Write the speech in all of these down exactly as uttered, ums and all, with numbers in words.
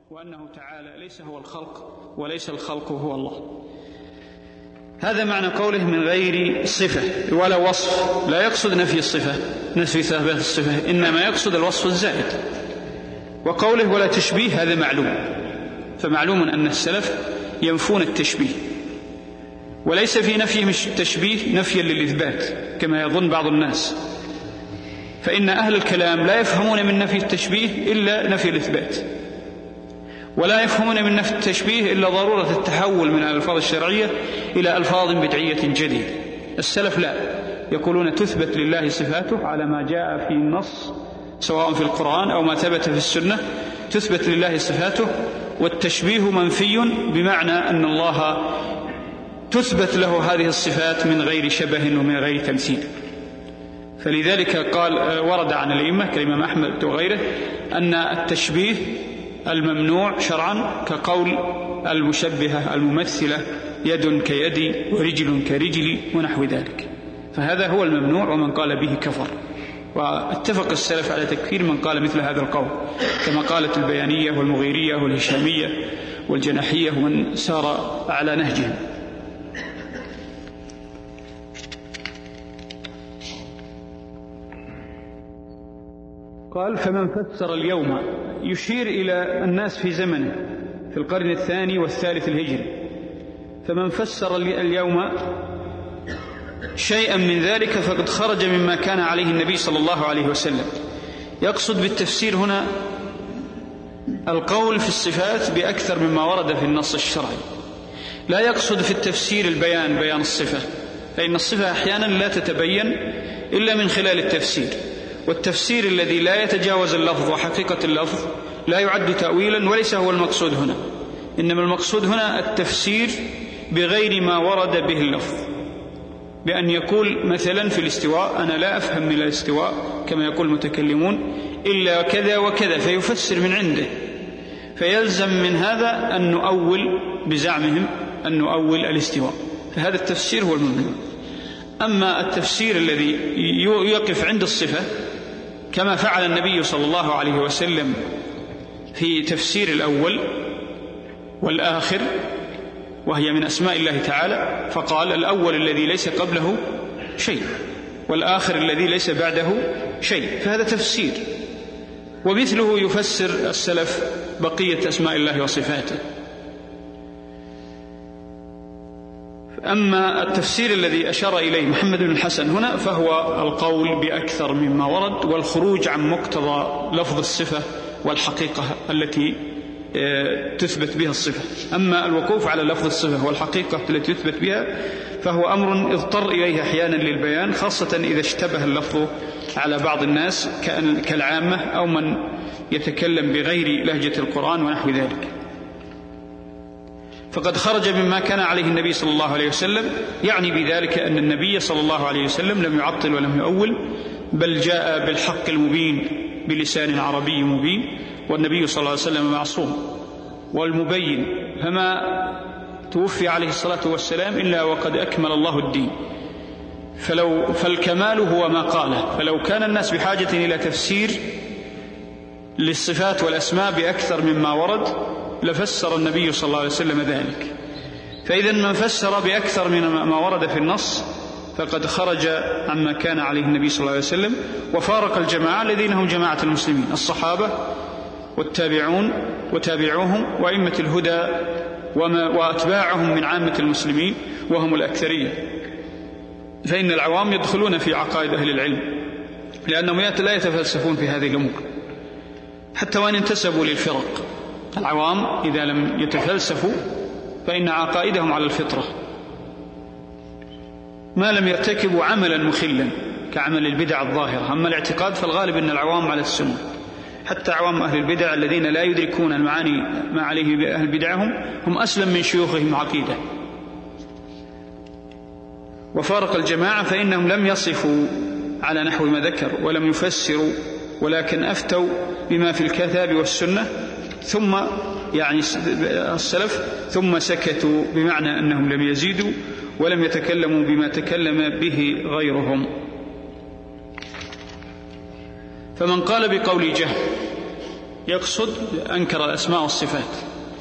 وأنه تعالى ليس هو الخلق وليس الخلق هو الله. هذا معنى قوله من غير صفة ولا وصف. لا يقصد نفي الصفة، نفي ثبات الصفة، إنما يقصد الوصف الزائد. وقوله ولا تشبيه هذا معلوم، فمعلوم أن السلف ينفون التشبيه، وليس في نفيهم التشبيه نفيا للإثبات كما يظن بعض الناس، فإن أهل الكلام لا يفهمون من نفي التشبيه إلا نفي الإثبات، ولا يفهمون من نفي التشبيه إلا ضرورة التحول من الألفاظ الشرعية إلى ألفاظ بدعية جديدة. السلف لا، يقولون تثبت لله صفاته على ما جاء في النص سواء في القرآن أو ما ثبت في السنة، تثبت لله صفاته، والتشبيه منفي بمعنى أن الله تثبت له هذه الصفات من غير شبه ومن غير تمثيل. فلذلك قال ورد عن الأئمة كالإمام أحمد وغيره أن التشبيه الممنوع شرعا كقول المشبهة الممثلة يد كيدي ورجل كرجلي ونحو ذلك، فهذا هو الممنوع، ومن قال به كفر. واتفق السلف على تكفير من قال مثل هذا القول، كما قالت البيانية والمغيرية والهشامية والجناحية ومن سار على نهجهم. قال فمن فسر اليوم، يشير إلى الناس في زمنه في القرن الثاني والثالث الهجري، فمن فسر اليوم شيئا من ذلك فقد خرج مما كان عليه النبي صلى الله عليه وسلم. يقصد بالتفسير هنا القول في الصفات بأكثر مما ورد في النص الشرعي، لا يقصد في التفسير البيان بيان الصفة، فإن الصفة أحيانا لا تتبين إلا من خلال التفسير، والتفسير الذي لا يتجاوز اللفظ وحقيقة اللفظ لا يعد تأويلا، وليس هو المقصود هنا، إنما المقصود هنا التفسير بغير ما ورد به اللفظ، بأن يقول مثلا في الاستواء أنا لا أفهم من الاستواء كما يقول المتكلمون إلا كذا وكذا، فيفسر من عنده، فيلزم من هذا أن نؤول بزعمهم أن نؤول الاستواء، فهذا التفسير هو الممنوع. أما التفسير الذي يقف عند الصفة كما فعل النبي صلى الله عليه وسلم في تفسير الأول والآخر، وهي من أسماء الله تعالى، فقال الأول الذي ليس قبله شيء والآخر الذي ليس بعده شيء، فهذا تفسير. ومثله يفسر السلف بقية أسماء الله وصفاته. أما التفسير الذي أشار إليه محمد بن الحسن هنا فهو القول بأكثر مما ورد والخروج عن مقتضى لفظ الصفة والحقيقة التي تثبت بها الصفة. أما الوقوف على لفظ الصفة والحقيقة التي تثبت بها فهو أمر اضطر إليه أحيانا للبيان، خاصة إذا اشتبه اللفظ على بعض الناس كالعامة أو من يتكلم بغير لهجة القرآن ونحو ذلك. فقد خرج مما كان عليه النبي صلى الله عليه وسلم، يعني بذلك أن النبي صلى الله عليه وسلم لم يعطل ولم يؤول، بل جاء بالحق المبين بلسان عربي مبين، والنبي صلى الله عليه وسلم معصوم والمبين، فما توفي عليه الصلاة والسلام إلا وقد أكمل الله الدين، فلو فالكمال هو ما قاله. فلو كان الناس بحاجة إلى تفسير للصفات والأسماء بأكثر مما ورد لفسر النبي صلى الله عليه وسلم ذلك. فإذا من فسر بأكثر من ما ورد في النص فقد خرج عما كان عليه النبي صلى الله عليه وسلم، وفارق الجماعة الذين هم جماعة المسلمين، الصحابة والتابعون وتابعوهم وأئمة الهدى وما وأتباعهم من عامة المسلمين وهم الأكثرية. فإن العوام يدخلون في عقائد أهل العلم لأنهم لا يتفلسفون في هذه الأمور حتى وإن انتسبوا للفرق. العوام إذا لم يتفلسفوا فإن عقائدهم على الفطرة ما لم يرتكبوا عملا مخلا كعمل البدع الظاهرة. أما الاعتقاد فالغالب أن العوام على السنة، حتى عوام أهل البدع الذين لا يدركون المعاني ما عليه أهل بدعهم هم أسلم من شيوخهم عقيدة. وفارق الجماعة فإنهم لم يصفوا على نحو ما ذكر ولم يفسروا، ولكن أفتوا بما في الكتاب والسنة، ثم يعني السلف ثم سكتوا، بمعنى أنهم لم يزيدوا ولم يتكلموا بما تكلم به غيرهم. فمن قال بقول جهل يقصد أنكر الأسماء والصفات.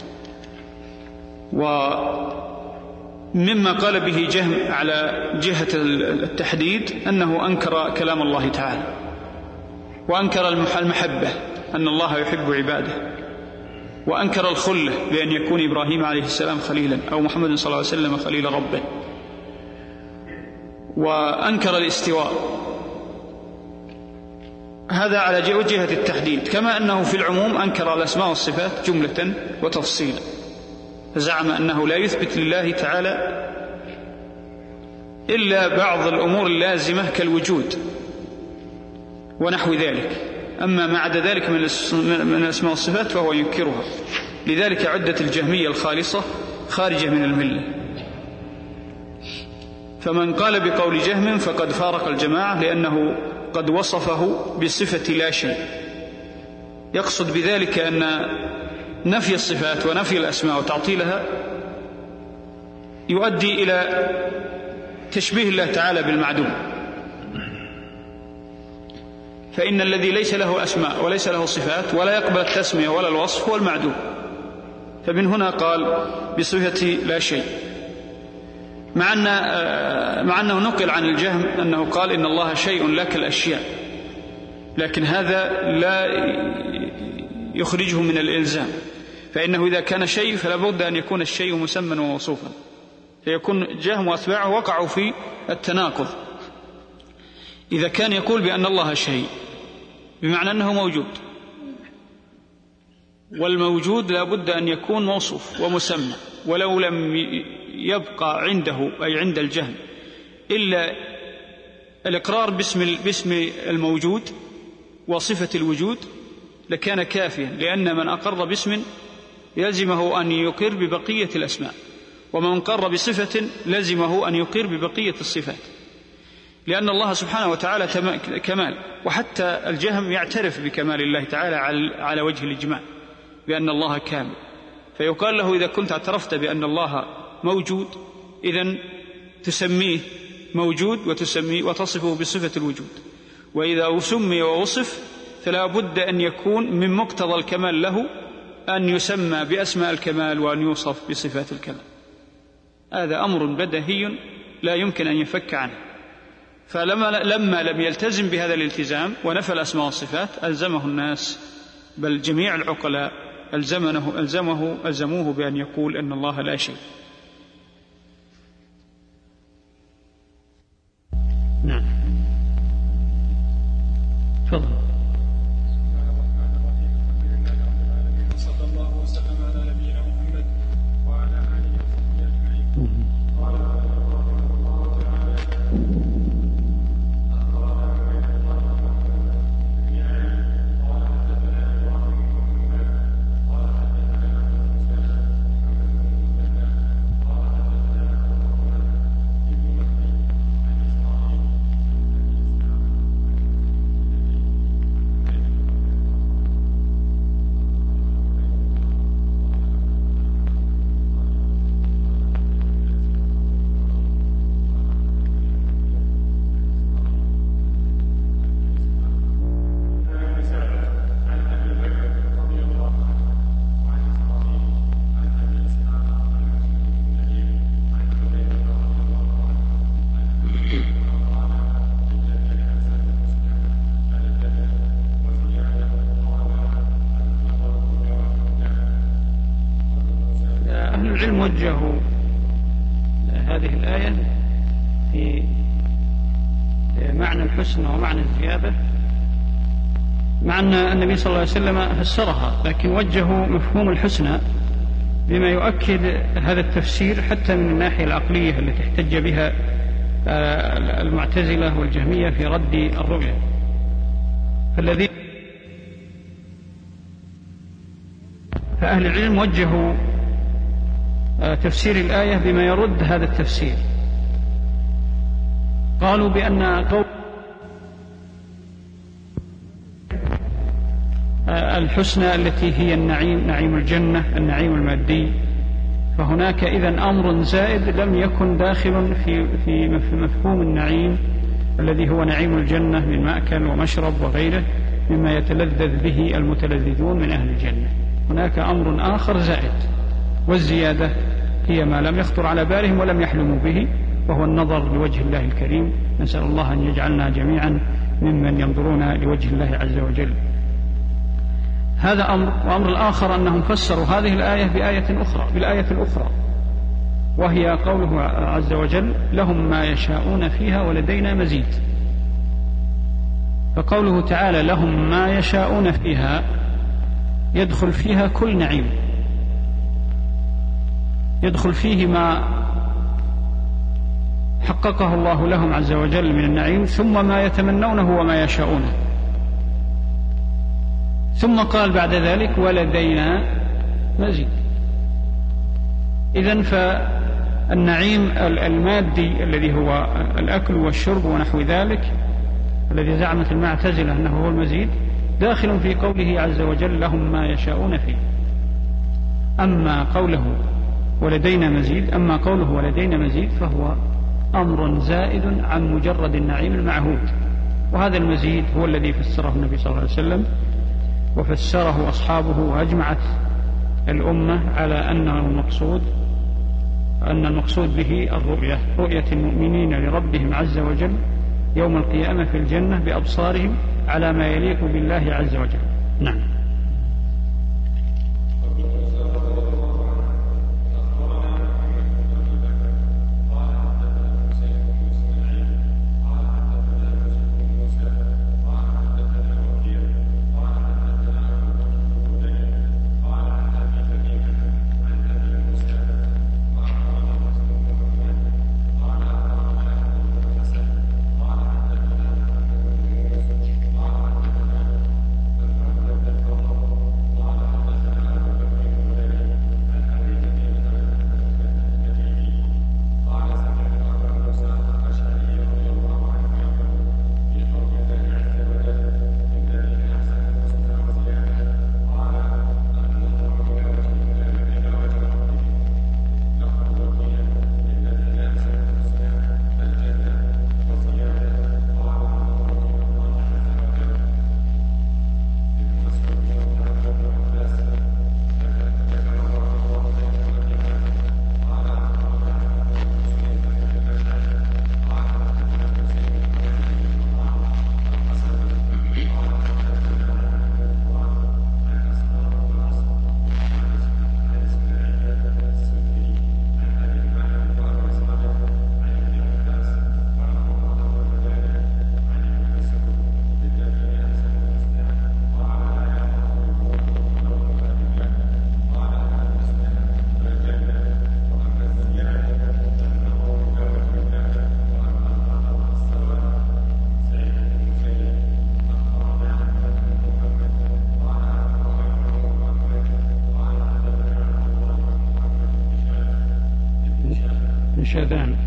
ومما قال به جهم على جهة التحديد أنه أنكر كلام الله تعالى، وأنكر المحبة أن الله يحب عباده، وأنكر الخلة بأن يكون إبراهيم عليه السلام خليلا أو محمد صلى الله عليه وسلم خليل ربه، وأنكر الاستواء. هذا على جهة التحديد، كما أنه في العموم أنكر الأسماء والصفات جملة وتفصيلا، فزعم أنه لا يثبت لله تعالى إلا بعض الأمور اللازمة كالوجود ونحو ذلك، أما ما عدا ذلك من الأسماء والصفات فهو ينكرها. لذلك عدت الجهمية الخالصة خارجة من الملة. فمن قال بقول جهم فقد فارق الجماعة، لأنه قد وصفه بصفة لا شيء، يقصد بذلك أن نفي الصفات ونفي الأسماء وتعطيلها يؤدي إلى تشبيه الله تعالى بالمعدوم، فإن الذي ليس له أسماء وليس له صفات ولا يقبل التسمية ولا الوصف هو المعدوم. فمن هنا قال بصفة لا شيء، مع, أن مع أنه نقل عن الجهم أنه قال إن الله شيء لا كالأشياء، لكن هذا لا يخرجه من الإلزام، فإنه إذا كان شيء فلا بد أن يكون الشيء مسمى وموصوفا، فيكون جهم وأتباعه وقعوا في التناقض. إذا كان يقول بأن الله شيء بمعنى أنه موجود، والموجود لا بد أن يكون موصوف ومسمى، ولو لم يبقى عنده أي عند الجهم إلا الإقرار باسم باسم الموجود وصفة الوجود لكان كافيا، لأن من أقر باسم يلزمه أن يقر ببقية الأسماء، ومن قر بصفة لزمه أن يقر ببقية الصفات، لأن الله سبحانه وتعالى كمال، وحتى الجهم يعترف بكمال الله تعالى على وجه الإجماع بأن الله كامل، فيقال له إذا كنت اعترفت بأن الله موجود إذن تسميه موجود وتسميه وتصفه بصفة الوجود، وإذا سمي ووصف فلا بد أن يكون من مقتضى الكمال له أن يسمى بأسماء الكمال وأن يوصف بصفات الكمال. هذا أمر بديهي لا يمكن أن يفك عنه. فلما لما لم يلتزم بهذا الالتزام ونفى الأسماء والصفات ألزمه الناس، بل جميع العقلاء ألزمه ألزمه ألزموه بأن يقول أن الله لا شيء. نعم، تفضل. العلم وجهوا هذه الآية في معنى الحسن ومعنى الزيادة، مع أن النبي صلى الله عليه وسلم فسرها، لكن وجهوا مفهوم الحسنى بما يؤكد هذا التفسير حتى من الناحية العقلية التي احتج بها المعتزلة والجهمية في رد الرؤية. فالذي فأهل العلم وجهوا تفسير الآية بما يرد هذا التفسير. قالوا بأن قول الحسنى التي هي النعيم، نعيم الجنة، النعيم المادي، فهناك إذن أمر زائد لم يكن داخل في في مفهوم النعيم الذي هو نعيم الجنة من مأكل ومشرب وغيره، مما يتلذذ به المتلذذون من أهل الجنة. هناك أمر آخر زائد، والزيادة هي ما لم يخطر على بالهم ولم يحلموا به، وهو النظر لوجه الله الكريم. نسأل الله أن يجعلنا جميعا ممن ينظرون لوجه الله عز وجل. هذا أمر. وأمر الآخر أنهم فسروا هذه الآية بآية أخرى، بالآية الأخرى، وهي قوله عز وجل: لهم ما يشاءون فيها ولدينا مزيد. فقوله تعالى لهم ما يشاءون فيها يدخل فيها كل نعيم، يدخل فيه ما حققه الله لهم عز وجل من النعيم، ثم ما يتمنونه وما يشاءونه. ثم قال بعد ذلك: ولدينا مزيد. إذن فالنعيم المادي الذي هو الأكل والشرب ونحو ذلك، الذي زعمت المعتزلة أنه هو المزيد، داخل في قوله عز وجل: لهم ما يشاءون فيه. أما قوله ولدينا مزيد أما قوله ولدينا مزيد فهو أمر زائد عن مجرد النعيم المعهود، وهذا المزيد هو الذي فسره النبي صلى الله عليه وسلم وفسره أصحابه، وأجمعت الأمة على أنه المقصود أن المقصود به الرؤية، رؤية المؤمنين لربهم عز وجل يوم القيامة في الجنة بأبصارهم على ما يليق بالله عز وجل. نعم. شاذان.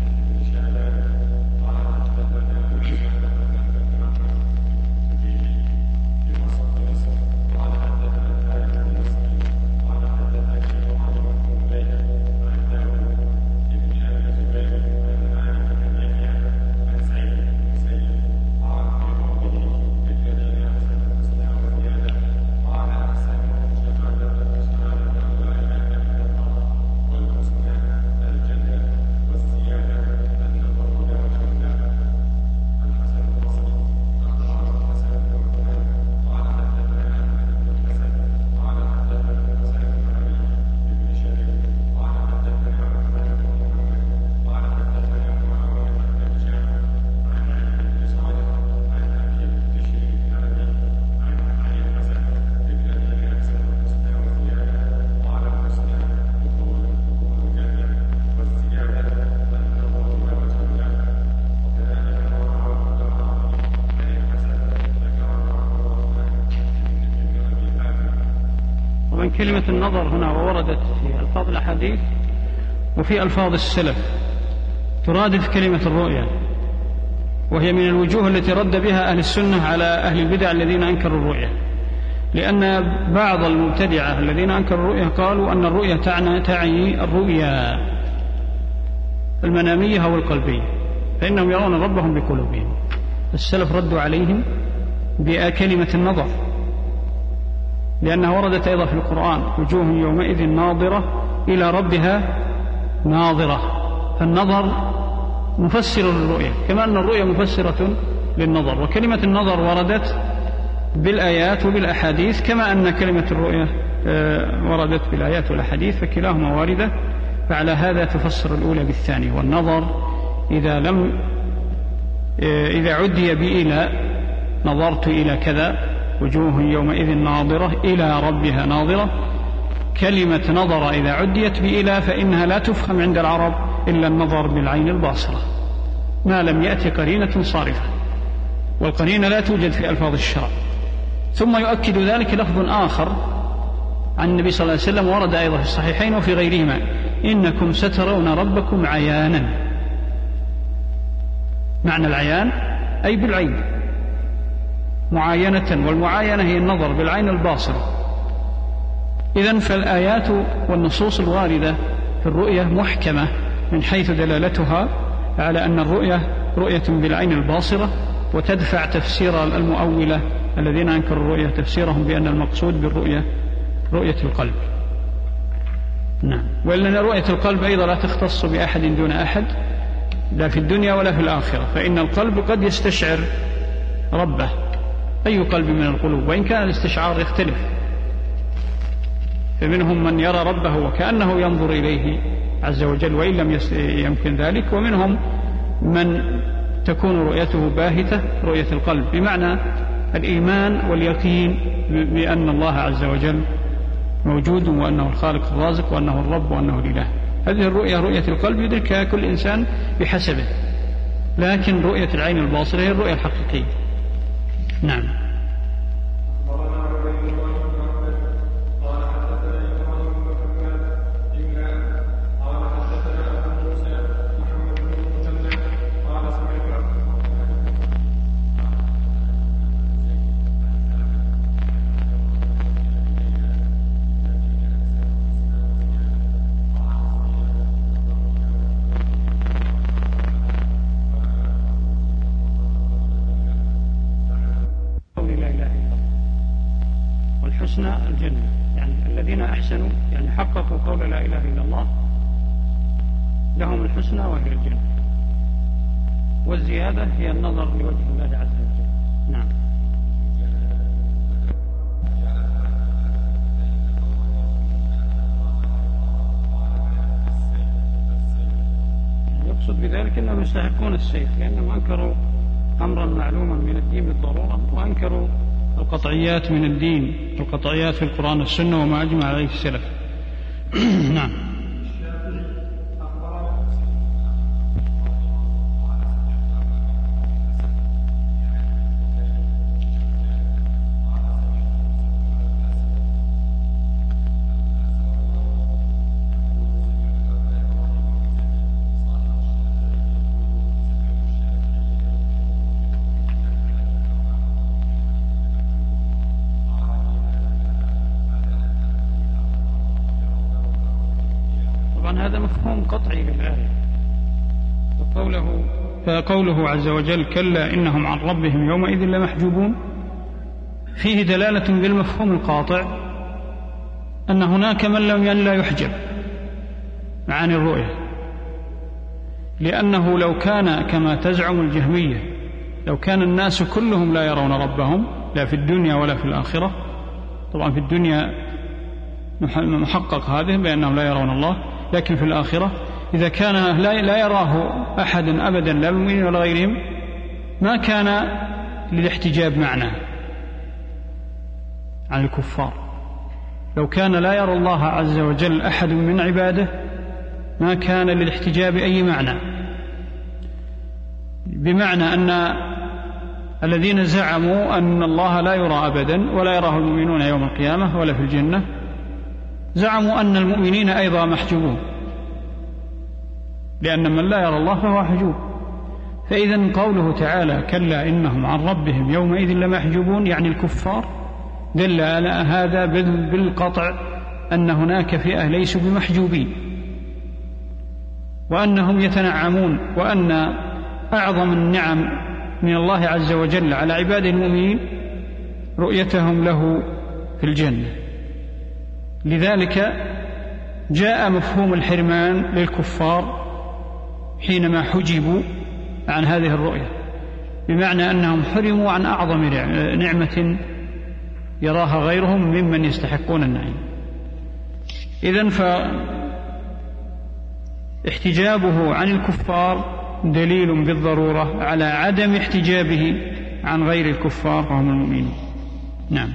كلمة النظر هنا ووردت في ألفاظ الأحاديث وفي ألفاظ السلف ترادف كلمة الرؤيا، وهي من الوجوه التي رد بها أهل السنة على أهل البدع الذين أنكروا الرؤيا، لأن بعض المبتدعة الذين أنكروا الرؤيا قالوا أن الرؤيا تعني, تعني الرؤيا المنامية أو القلبية، فإنهم يرون ربهم بقلوبهم. السلف ردوا عليهم بكلمة النظر، لأنها وردت أيضا في القرآن: وجوه يومئذ ناظرة إلى ربها ناظرة. فالنظر مفسر للرؤية، كما أن الرؤية مفسرة للنظر. وكلمة النظر وردت بالآيات وبالأحاديث، كما أن كلمة الرؤية وردت بالآيات والأحاديث، فكلاهما واردة. فعلى هذا تفسر الأولى بالثانية. والنظر إذا لم إذا عدي بإلى: نظرت إلى كذا، وجوه يومئذ ناظرة إلى ربها ناظرة. كلمة نظر إذا عديت بإلى فإنها لا تفهم عند العرب إلا النظر بالعين الباصرة، ما لم يأتي قرينة صارفة، والقرينة لا توجد في ألفاظ الشرع. ثم يؤكد ذلك لفظ آخر عن النبي صلى الله عليه وسلم ورد أيضا في الصحيحين وفي غيرهما: إنكم سترون ربكم عيانا. معنى العيان أي بالعين، معاينة، والمعاينة هي النظر بالعين الباصرة. إذن فالآيات والنصوص الواردة في الرؤية محكمة من حيث دلالتها على أن الرؤية رؤية بالعين الباصرة، وتدفع تفسير المؤولة الذين أنكروا الرؤية تفسيرهم بأن المقصود بالرؤية رؤية القلب. نعم. وإن رؤية القلب أيضا لا تختص بأحد دون أحد، لا في الدنيا ولا في الآخرة، فإن القلب قد يستشعر ربه، أي قلب من القلوب، وإن كان الاستشعار يختلف، فمنهم من يرى ربه وكأنه ينظر إليه عز وجل وإن لم يمكن ذلك، ومنهم من تكون رؤيته باهتة رؤية القلب، بمعنى الإيمان واليقين بأن الله عز وجل موجود، وأنه الخالق الرازق، وأنه الرب، وأنه الإله. هذه الرؤية رؤية القلب يدركها كل إنسان بحسبه، لكن رؤية العين الباصرة هي الرؤية الحقيقية. نعم. الجنة، يعني الذين أحسنوا يعني حققوا قول لا إله إلا الله لهم الحسنى وهي الجنة، والزيادة هي النظر لوجه الله عز وجل. نعم. يقصد بذلك أنهم يستحقون السيف، لأنهم أنكروا أمرا معلوما من الدين بالضرورة، وأنكروا القطعيات من الدين، القطعيات في القرآن والسنة وما أجمع عليه السلف. نعم. هذا مفهوم قطعي للآية، وقوله فقوله عز وجل: كلا إنهم عن ربهم يومئذ لمحجوبون، فيه دلالة بالمفهوم القاطع أن هناك من لم لا يحجب عن الرؤية، لأنه لو كان كما تزعم الجهمية، لو كان الناس كلهم لا يرون ربهم لا في الدنيا ولا في الآخرة، طبعا في الدنيا محقق هذه بأنهم لا يرون الله، لكن في الآخرة إذا كان لا يراه أحد أبدا لا المؤمنين ولا غيرهم ما كان للاحتجاب معنى عن الكفار. لو كان لا يرى الله عز وجل أحد من عباده ما كان للاحتجاب أي معنى، بمعنى أن الذين زعموا أن الله لا يرى أبدا ولا يراه المؤمنون يوم القيامة ولا في الجنة، زعموا أن المؤمنين أيضا محجوبون، لأن من لا يرى الله فهو محجوب. فإذن قوله تعالى: كلا إنهم عن ربهم يومئذ لمحجوبون، يعني الكفار، دل على هذا بالقطع أن هناك فئة ليسوا بمحجوبين، وأنهم يتنعمون، وأن أعظم النعم من الله عز وجل على عباده المؤمنين رؤيتهم له في الجنة. لذلك جاء مفهوم الحرمان للكفار حينما حجبوا عن هذه الرؤية، بمعنى أنهم حرموا عن أعظم نعمة يراها غيرهم ممن يستحقون النعيم. إذن فاحتجابه عن الكفار دليل بالضرورة على عدم احتجابه عن غير الكفار وهم المؤمنون. نعم.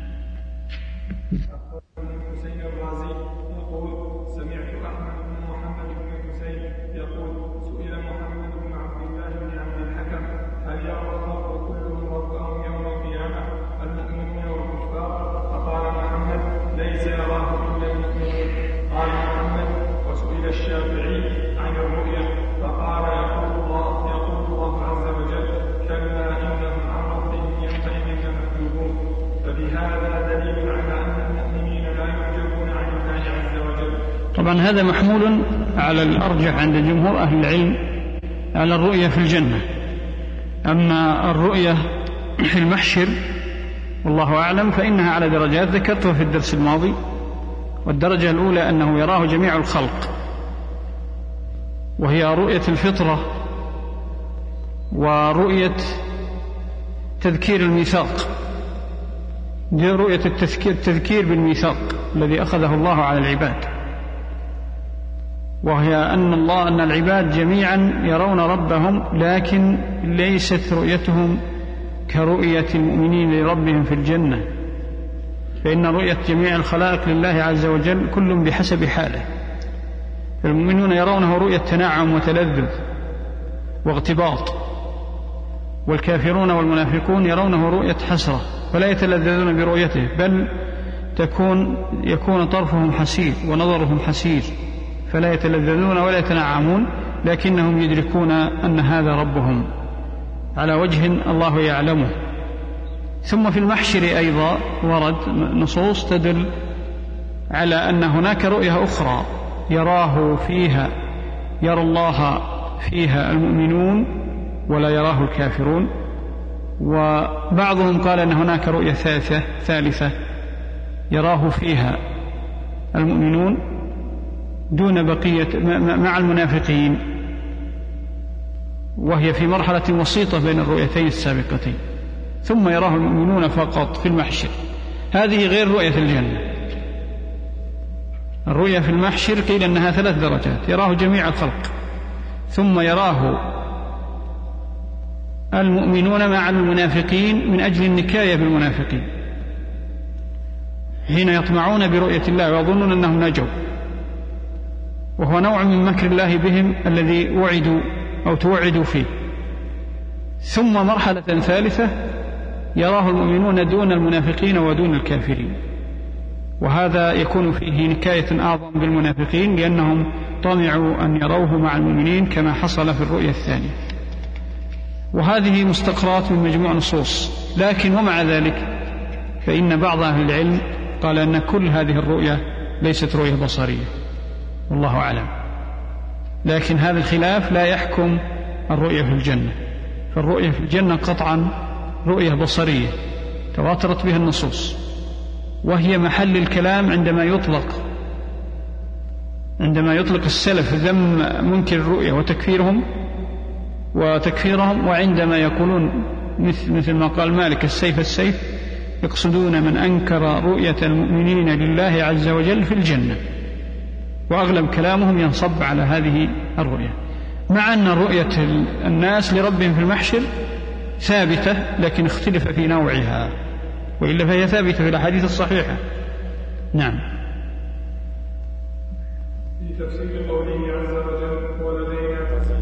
طبعا هذا محمول على الأرجح عند جمهور أهل العلم على الرؤية في الجنة. أما الرؤية في المحشر والله أعلم فإنها على درجات ذكرتها في الدرس الماضي. والدرجة الأولى أنه يراه جميع الخلق، وهي رؤية الفطرة ورؤية تذكير الميثاق، دي رؤية التذكير بالميثاق الذي أخذه الله على العباد، وهي أن الله أن العباد جميعا يرون ربهم، لكن ليست رؤيتهم كرؤية المؤمنين لربهم في الجنة، فإن رؤية جميع الخلائق لله عز وجل كل بحسب حاله. فالمؤمنون يرونه رؤية تنعم وتلذذ واغتباط، والكافرون والمنافقون يرونه رؤية حسرة فلا يتلذذون برؤيته، بل تكون يكون طرفهم حسير ونظرهم حسير فلا يتلذذون ولا يتنعمون، لكنهم يدركون أن هذا ربهم على وجه الله يعلمه. ثم في المحشر أيضا ورد نصوص تدل على أن هناك رؤية أخرى يراه فيها يرى الله فيها المؤمنون ولا يراه الكافرون، وبعضهم قال أن هناك رؤية ثالثة ثالثة يراه فيها المؤمنون دون بقية مع المنافقين، وهي في مرحلة وسيطة بين الرؤيتين السابقتين، ثم يراه المؤمنون فقط في المحشر. هذه غير رؤية الجنة. الرؤية في المحشر قيل أنها ثلاث درجات: يراه جميع الخلق، ثم يراه المؤمنون مع المنافقين من أجل النكاية بالمنافقين حين يطمعون برؤية الله ويظنون أنهم نجوا، وهو نوع من مكر الله بهم الذي وعدوا أو توعدوا فيه. ثم مرحلة ثالثة يراه المؤمنون دون المنافقين ودون الكافرين، وهذا يكون فيه نكاية أعظم بالمنافقين لأنهم طمعوا أن يروه مع المؤمنين كما حصل في الرؤية الثانية. وهذه مستقرات من مجموع نصوص، لكن ومع ذلك فإن بعض أهل العلم قال أن كل هذه الرؤية ليست رؤية بصرية، والله أعلم. لكن هذا الخلاف لا يحكم الرؤية في الجنة، فالرؤية في الجنة قطعا رؤية بصرية تواترت بها النصوص، وهي محل الكلام عندما يطلق عندما يطلق السلف ذم منكر الرؤية وتكفيرهم وتكفيرهم وعندما يقولون مثل, مثل ما قال مالك السيف السيف، يقصدون من أنكر رؤية المؤمنين لله عز وجل في الجنة، وأغلب كلامهم ينصب على هذه الرؤية، مع أن رؤية الناس لربهم في المحشر ثابتة لكن اختلف في نوعها، وإلا فهي ثابتة في الأحاديث الصحيحة. نعم. في تفسير قوله عز وجل ولدينا مزيد.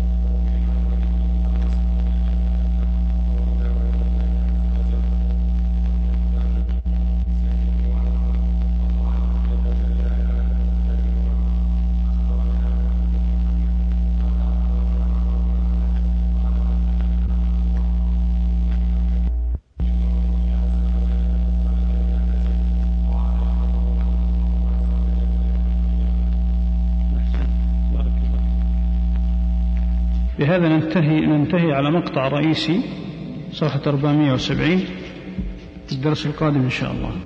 بهذا ننتهي, ننتهي على مقطع رئيسي صفحة أربعمائة وسبعين. الدرس القادم إن شاء الله.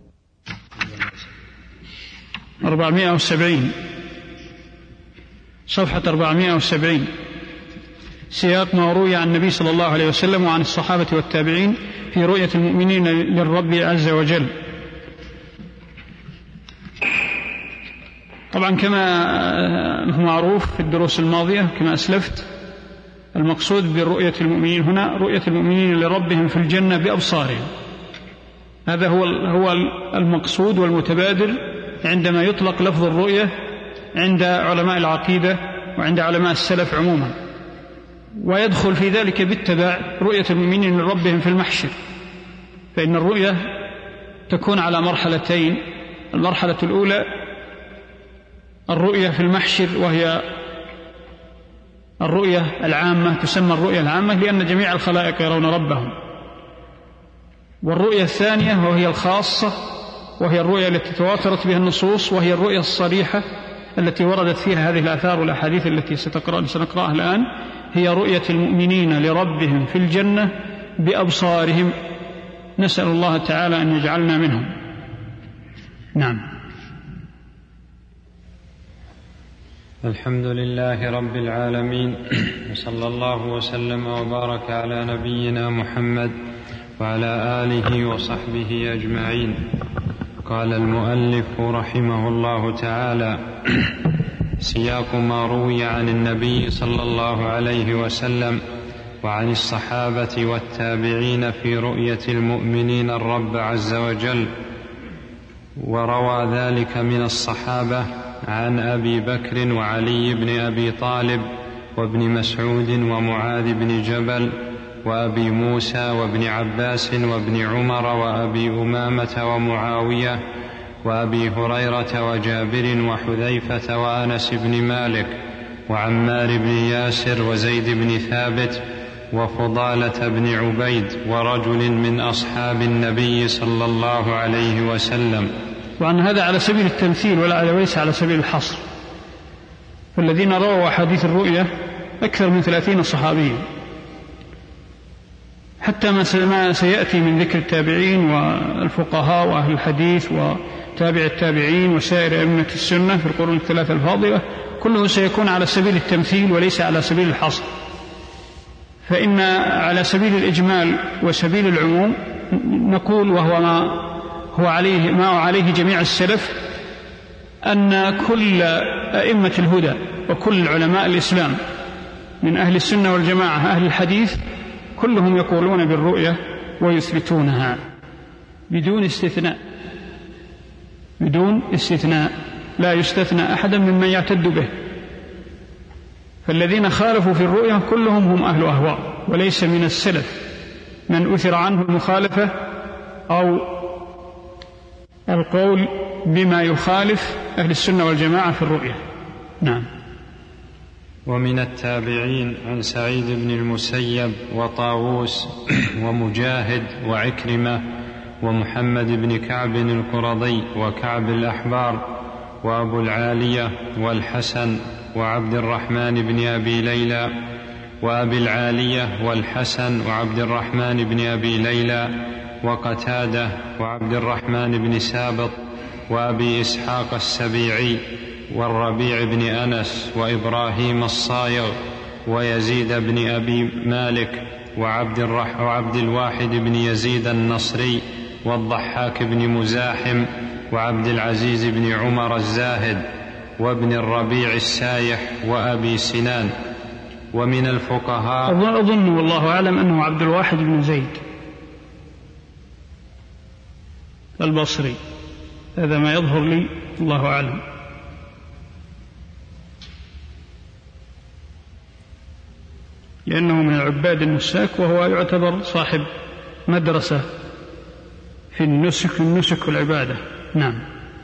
أربعمائة وسبعين، صفحة أربعمائة وسبعين، سياق ما روي عن النبي صلى الله عليه وسلم وعن الصحابة والتابعين في رؤية المؤمنين للرب عز وجل. طبعا كما هو معروف في الدروس الماضية كما أسلفت، المقصود بالرؤية المؤمنين هنا رؤية المؤمنين لربهم في الجنة بأبصارهم، هذا هو هو المقصود والمتبادر عندما يطلق لفظ الرؤية عند علماء العقيدة وعند علماء السلف عموما، ويدخل في ذلك بالتبع رؤية المؤمنين لربهم في المحشر، فإن الرؤية تكون على مرحلتين. المرحلة الأولى الرؤية في المحشر، وهي الرؤية العامة، تسمى الرؤية العامة لأن جميع الخلائق يرون ربهم. والرؤية الثانية وهي الخاصة، وهي الرؤية التي تواترت بها النصوص، وهي الرؤية الصريحة التي وردت فيها هذه الآثار والأحاديث التي سنقرأها الآن، هي رؤية المؤمنين لربهم في الجنة بأبصارهم. نسأل الله تعالى أن يجعلنا منهم. نعم. الحمد لله رب العالمين، وصلى الله وسلم وبارك على نبينا محمد وعلى آله وصحبه أجمعين. قال المؤلف رحمه الله تعالى: سياق ما روي عن النبي صلى الله عليه وسلم وعن الصحابة والتابعين في رؤية المؤمنين الرب عز وجل. وروى ذلك من الصحابة عن أبي بكر وعلي بن أبي طالب وابن مسعود ومعاذ بن جبل وأبي موسى وابن عباس وابن عمر وأبي أمامة ومعاوية وأبي هريرة وجابر وحذيفة وأنس بن مالك وعمار بن ياسر وزيد بن ثابت وفضالة بن عبيد ورجل من أصحاب النبي صلى الله عليه وسلم. وعن هذا على سبيل التمثيل ولا وليس على سبيل الحصر، فالذين رووا حديث الرؤية أكثر من ثلاثين صحابيا، حتى ما سيأتي من ذكر التابعين والفقهاء وأهل الحديث وتابع التابعين وسائر أئمة السنة في القرون الثلاثة الفاضلة، كله سيكون على سبيل التمثيل وليس على سبيل الحصر. فإن على سبيل الإجمال وسبيل العموم نقول، وهو ما هو عليه ما عليه جميع السلف، أن كل أئمة الهدى وكل علماء الإسلام من أهل السنة والجماعة أهل الحديث كلهم يقولون بالرؤية ويثبتونها بدون استثناء، بدون استثناء، لا يستثنى أحدا ممن يعتد به. فالذين خالفوا في الرؤية كلهم هم أهل أهواء، وليس من السلف من أثر عنه المخالفة أو القول بما يخالف أهل السنة والجماعة في الرؤية. نعم. ومن التابعين عن سعيد بن المسيب وطاووس ومجاهد وعكرمة ومحمد بن كعب القرظي وكعب الأحبار وأبو العالية والحسن وعبد الرحمن بن أبي ليلى وأبي العالية والحسن وعبد الرحمن بن أبي ليلى وقتادة وعبد الرحمن بن سابط وأبي إسحاق السبيعي والربيع بن أنس وإبراهيم الصايغ ويزيد بن أبي مالك وعبد, الرح وعبد الواحد بن يزيد النصري والضحاك بن مزاحم وعبد العزيز بن عمر الزاهد وابن الربيع السايح وأبي سنان. ومن الفقهاء أظن والله أعلم أنه عبد الواحد بن زيد البصري، هذا ما يظهر لي، الله أعلم. لأنه من العباد النساك، وهو يعتبر صاحب مدرسة في النسك النسك والعبادة. نعم.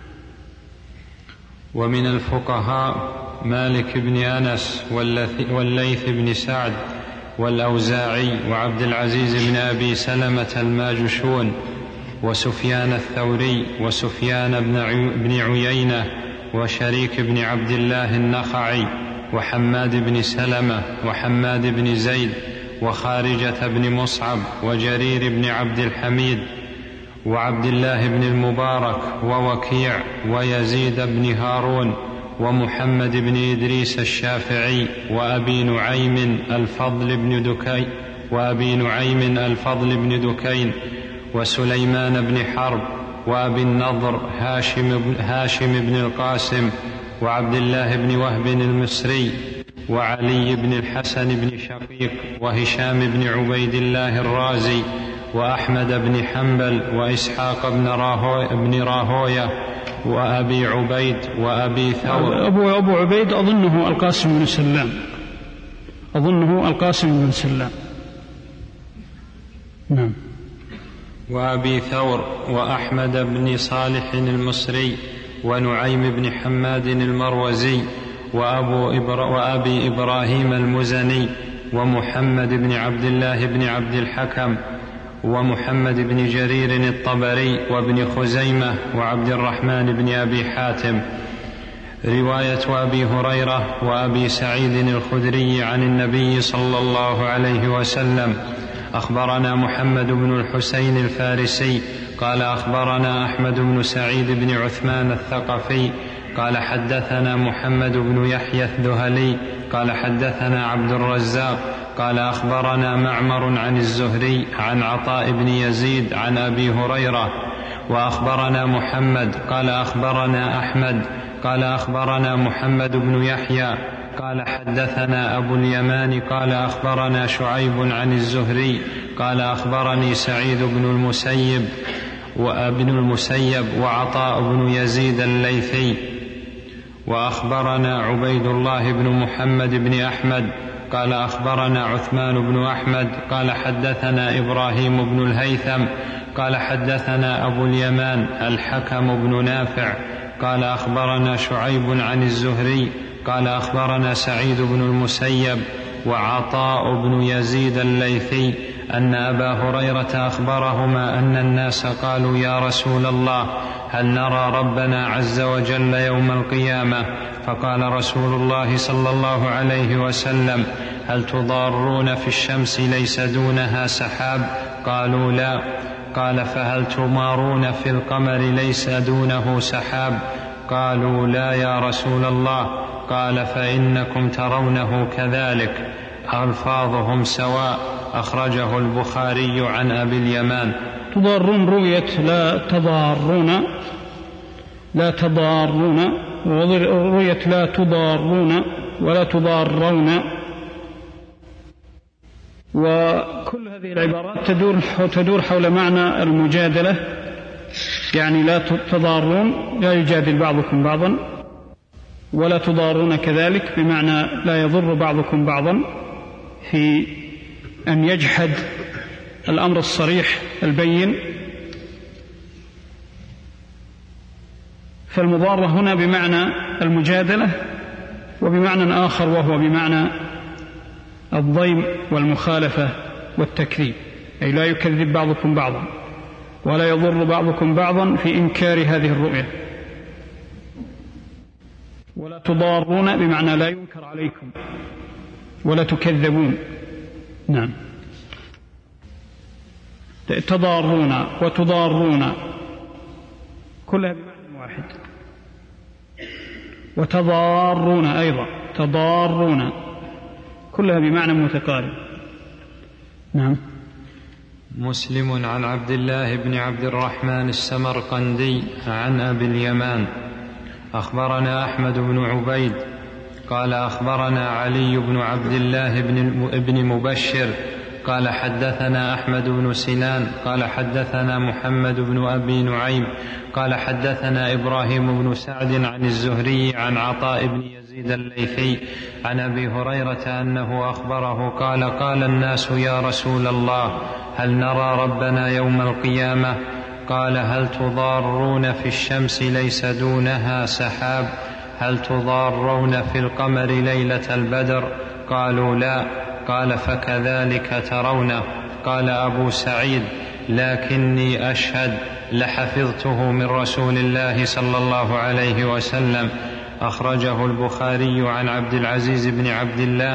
ومن الفقهاء مالك بن أنس والليث بن سعد والأوزاعي وعبد العزيز بن أبي سلمة الماجشون وسفيان الثوري وسفيان بن عيينة وشريك بن عبد الله النخعي وحماد بن سلمة وحماد بن زيد وخارجة بن مصعب وجرير بن عبد الحميد وعبد الله بن المبارك ووكيع ويزيد بن هارون ومحمد بن إدريس الشافعي وأبي نعيم الفضل بن دكين وأبي نعيم الفضل بن دكين وسليمان بن حرب وأبي النضر هاشم بن, هاشم بن القاسم وعبد الله بن وهب المصري وعلي بن الحسن بن شقيق وهشام بن عبيد الله الرازي وأحمد بن حنبل وإسحاق بن راهوية, بن راهوية وأبي عبيد وأبي ثور. أبو, أبو عبيد أظنه القاسم بن سلام أظنه القاسم بن سلام نعم. وأبي ثور وأحمد بن صالح المصري ونعيم بن حماد المروزي وأبو إبرا وأبي إبراهيم المزني ومحمد بن عبد الله بن عبد الحكم ومحمد بن جرير الطبري وابن خزيمة وعبد الرحمن بن أبي حاتم. رواية أبي هريرة وأبي سعيد الخدري عن النبي صلى الله عليه وسلم: أخبرنا محمد بن الحسين الفارسي قال أخبرنا أحمد بن سعيد بن عثمان الثقفي قال حدثنا محمد بن يحيى الذهلي قال حدثنا عبد الرزاق قال أخبرنا معمر عن الزهري عن عطاء بن يزيد عن أبي هريرة. وأخبرنا محمد قال أخبرنا أحمد قال أخبرنا محمد بن يحيى قال حدثنا أبو اليمان قال أخبرنا شعيب عن الزهري قال أخبرني سعيد بن المسيب وابن المسيب وعطاء بن يزيد الليثي. وأخبرنا عبيد الله بن محمد بن أحمد قال أخبرنا عثمان بن أحمد قال حدثنا إبراهيم بن الهيثم قال حدثنا أبو اليمان الحكم بن نافع قال أخبرنا شعيب عن الزهري قال أخبرنا سعيد بن المسيب وعطاء بن يزيد الليثي أن أبا هريرة أخبرهما أن الناس قالوا: يا رسول الله، هل نرى ربنا عز وجل يوم القيامة؟ فقال رسول الله صلى الله عليه وسلم: هل تضارون في الشمس ليس دونها سحاب؟ قالوا: لا. قال: فهل تمارون في القمر ليس دونه سحاب؟ قالوا: لا يا رسول الله. قال: فإنكم ترونه كذلك. ألفاظهم سواء. أخرجه البخاري عن أبي اليمان. تضارون رؤية لا تضارون لا تضارون ورؤية لا تضارون ولا تضارون. وكل هذه العبارات تدور تدور حول معنى المجادلة، يعني لا تضارون لا يجادل بعضكم بعضا، ولا تضارون كذلك بمعنى لا يضر بعضكم بعضا في أن يجحد الأمر الصريح البين. فالمضارة هنا بمعنى المجادلة، وبمعنى آخر وهو بمعنى الضيم والمخالفة والتكذيب، أي لا يكذب بعضكم بعضا ولا يضر بعضكم بعضا في إنكار هذه الرؤية. ولا تضارون بمعنى لا ينكر عليكم ولا تكذبون. نعم. تضارون وتضارون كلها بمعنى واحد. وتضارون أيضا تضارون كلها بمعنى متقارب. نعم. مسلم عن عبد الله بن عبد الرحمن السمرقندي عن أبي اليمان: أخبرنا أحمد بن عبيد قال أخبرنا علي بن عبد الله بن مبشر قال حدثنا أحمد بن سنان قال حدثنا محمد بن أبي نعيم قال حدثنا إبراهيم بن سعد عن الزهري عن عطاء بن يزيد الليثي عن أبي هريرة أنه أخبره قال: قال الناس: يا رسول الله، هل نرى ربنا يوم القيامة؟ قال: هل تضارون في الشمس ليس دونها سحاب؟ هل تضارون في القمر ليلة البدر؟ قالوا: لا. قال: فكذلك ترونه. قال أبو سعيد: لكني أشهد لحفظته من رسول الله صلى الله عليه وسلم. أخرجه البخاري عن عبد العزيز بن عبد الله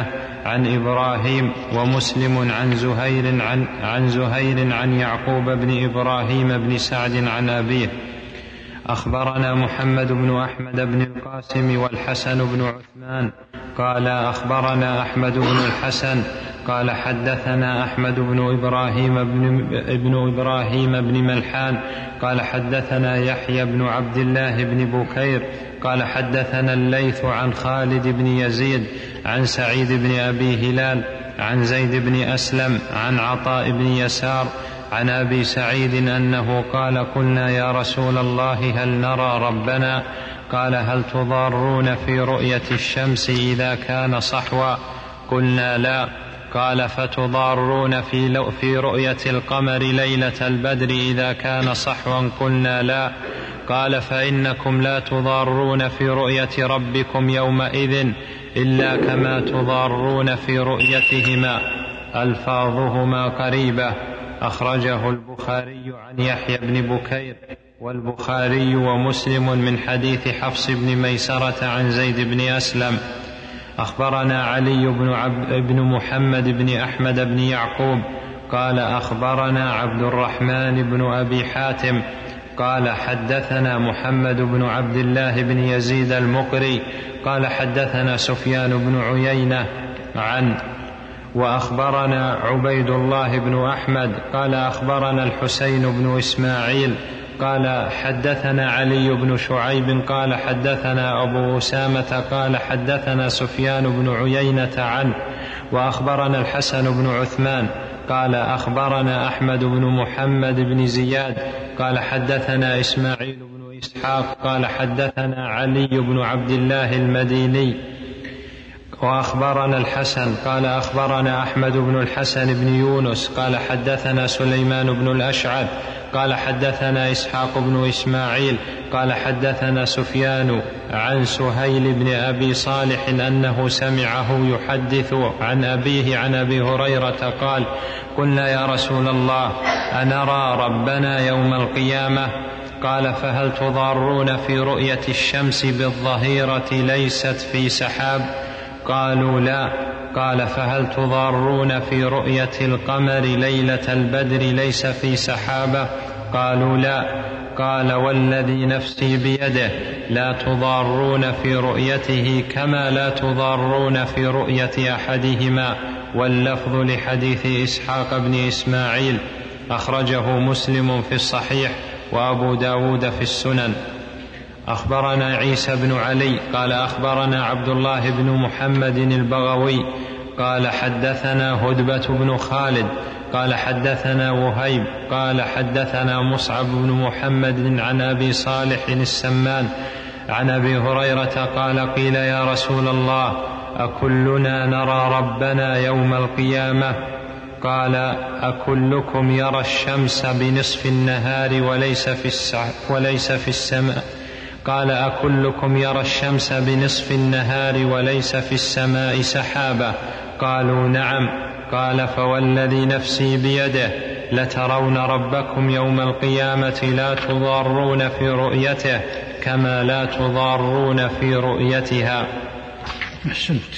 عن إبراهيم، ومسلم عن زهير عن, عن زهير عن يعقوب بن إبراهيم بن سعد عن أبيه. أخبرنا محمد بن أحمد بن القاسم والحسن بن عثمان قال أخبرنا أحمد بن الحسن قال حدثنا أحمد بن إبراهيم بن, ابن إبراهيم بن ملحان قال حدثنا يحيى بن عبد الله بن بكير قال حدثنا الليث عن خالد بن يزيد عن سعيد بن أبي هلال عن زيد بن أسلم عن عطاء بن يسار عن أبي سعيد أنه قال قلنا يا رسول الله هل نرى ربنا؟ قال هل تضارون في رؤية الشمس إذا كان صحوا؟ قلنا لا. قال فتضارون في, في رؤية القمر ليلة البدر إذا كان صحوا؟ قلنا لا. قال فإنكم لا تضارون في رؤية ربكم يومئذ إلا كما تضارون في رؤيتهما. ألفاظهما قريبة. أخرجه البخاري عن يحيى بن بكير والبخاري ومسلم من حديث حفص بن ميسرة عن زيد بن أسلم. أخبرنا علي بن, عبد بن محمد بن أحمد بن يعقوب قال أخبرنا عبد الرحمن بن أبي حاتم قال حدثنا محمد بن عبد الله بن يزيد المقري قال حدثنا سفيان بن عيينة عن وأخبرنا عبيد الله بن أحمد قال أخبرنا الحسين بن إسماعيل قال حدثنا علي بن شعيب قال حدثنا أبو أسامة قال حدثنا سفيان بن عيينة عنه وأخبرنا الحسن بن عثمان قال أخبرنا أحمد بن محمد بن زياد قال حدثنا إسماعيل بن إسحاق قال حدثنا علي بن عبد الله المديني وأخبرنا الحسن قال أخبرنا أحمد بن الحسن بن يونس قال حدثنا سليمان بن الأشعث قال حدثنا إسحاق بن إسماعيل قال حدثنا سفيان عن سهيل بن أبي صالح أنه سمعه يحدث عن أبيه عن أبي هريرة قال قلنا يا رسول الله أنرى ربنا يوم القيامة؟ قال فهل تضارون في رؤية الشمس بالظهيرة ليست في سحاب؟ قالوا لا. قال فهل تضارون في رؤية القمر ليلة البدر ليس في سحابة؟ قالوا لا. قال والذي نفسي بيده لا تضارون في رؤيته كما لا تضارون في رؤية أحدهما. واللفظ لحديث إسحاق بن إسماعيل. أخرجه مسلم في الصحيح وأبو داود في السنن. أخبرنا عيسى بن علي قال أخبرنا عبد الله بن محمد البغوي قال حدثنا هدبة بن خالد قال حدثنا وهيب قال حدثنا مصعب بن محمد عن أبي صالح السمان عن أبي هريرة قال قيل يا رسول الله أكلنا نرى ربنا يوم القيامة؟ قال أكلكم يرى الشمس بنصف النهار وليس في, وليس في السماء؟ قال أكلكم يرى الشمس بنصف النهار وليس في السماء سحابة؟ قالوا نعم. قال فوالذي نفسي بيده لترون ربكم يوم القيامة لا تضارون في رؤيته كما لا تضارون في رؤيتها. أحسنت.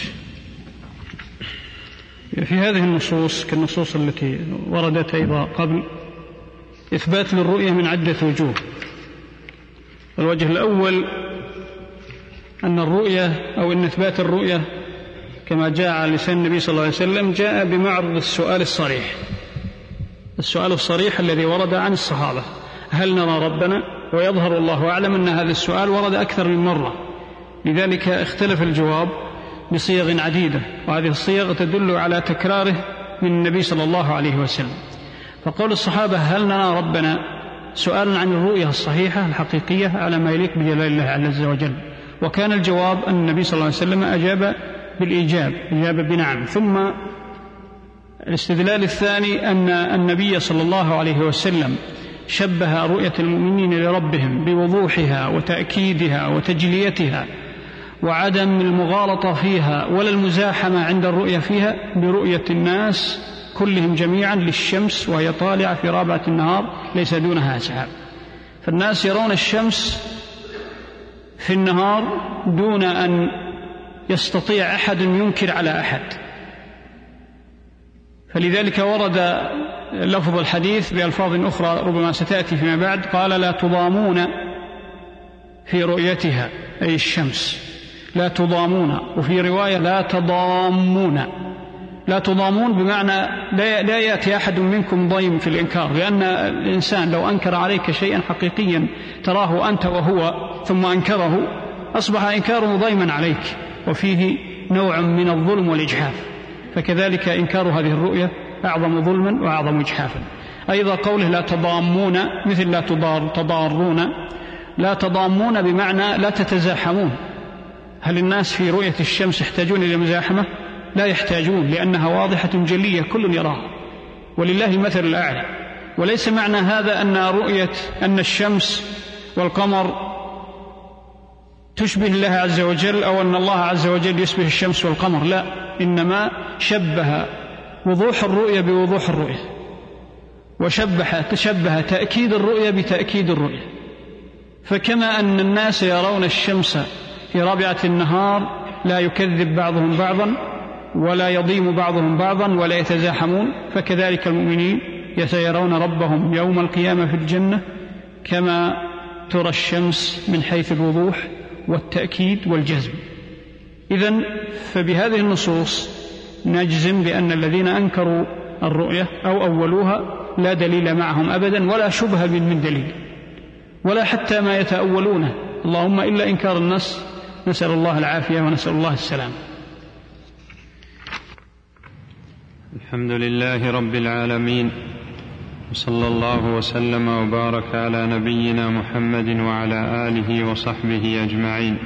في هذه النصوص كالنصوص التي وردت أيضا قبل إثبات للرؤية من عدة وجوه. الوجه الأول أن الرؤية أو أن إثبات الرؤية كما جاء على لسان النبي صلى الله عليه وسلم جاء بمعرض السؤال الصريح، السؤال الصريح الذي ورد عن الصحابة هل نرى ربنا؟ ويظهر الله أعلم أن هذا السؤال ورد أكثر من مرة، لذلك اختلف الجواب بصيغ عديدة، وهذه الصيغ تدل على تكراره من النبي صلى الله عليه وسلم. فقول الصحابة هل نرى ربنا سؤال عن الرؤية الصحيحة الحقيقية على ما يليق بجلال الله عز وجل، وكان الجواب أن النبي صلى الله عليه وسلم أجاب بالإيجاب، أجاب بنعم. ثم الاستدلال الثاني أن النبي صلى الله عليه وسلم شبه رؤية المؤمنين لربهم بوضوحها وتأكيدها وتجليتها وعدم المغالطة فيها ولا المزاحمة عند الرؤية فيها برؤية الناس كلهم جميعا للشمس وهي طالعة في رابعة النهار ليس دونها سحاب. فالناس يرون الشمس في النهار دون أن يستطيع أحد ينكر على أحد، فلذلك ورد لفظ الحديث بألفاظ أخرى ربما ستأتي فيما بعد، قال لا تضامون في رؤيتها أي الشمس، لا تضامون، وفي رواية لا تضامون. لا تضامون بمعنى لا يأتي أحد منكم ضيم في الإنكار، لأن الإنسان لو أنكر عليك شيئا حقيقيا تراه أنت وهو ثم أنكره أصبح إنكاره ضيما عليك، وفيه نوع من الظلم والإجحاف. فكذلك إنكار هذه الرؤية أعظم ظلما وأعظم إجحافا. أيضا قوله لا تضامون مثل لا تضار تضارون. لا تضامون بمعنى لا تتزاحمون. هل الناس في رؤية الشمس يحتاجون إلى مزاحمة؟ لا يحتاجون، لأنها واضحة جلية كل يراها ولله المثل الأعلى. وليس معنى هذا أن رؤية أن الشمس والقمر تشبه الله عز وجل أو أن الله عز وجل يشبه الشمس والقمر، لا، إنما شبه وضوح الرؤية بوضوح الرؤية، وشبه تشبه تأكيد الرؤية بتأكيد الرؤية. فكما أن الناس يرون الشمس في رابعة النهار لا يكذب بعضهم بعضا ولا يضيم بعضهم بعضا ولا يتزاحمون، فكذلك المؤمنين يسيرون ربهم يوم القيامة في الجنة كما ترى الشمس من حيث الوضوح والتأكيد والجزم. إذن فبهذه النصوص نجزم بأن الذين أنكروا الرؤية أو أولوها لا دليل معهم أبدا ولا شبه من دليل ولا حتى ما يتأولونه، اللهم إلا إنكار النص، نسأل الله العافية ونسأل الله السلام. الحمد لله رب العالمين، وصلى الله وسلم وبارك على نبينا محمد وعلى آله وصحبه أجمعين.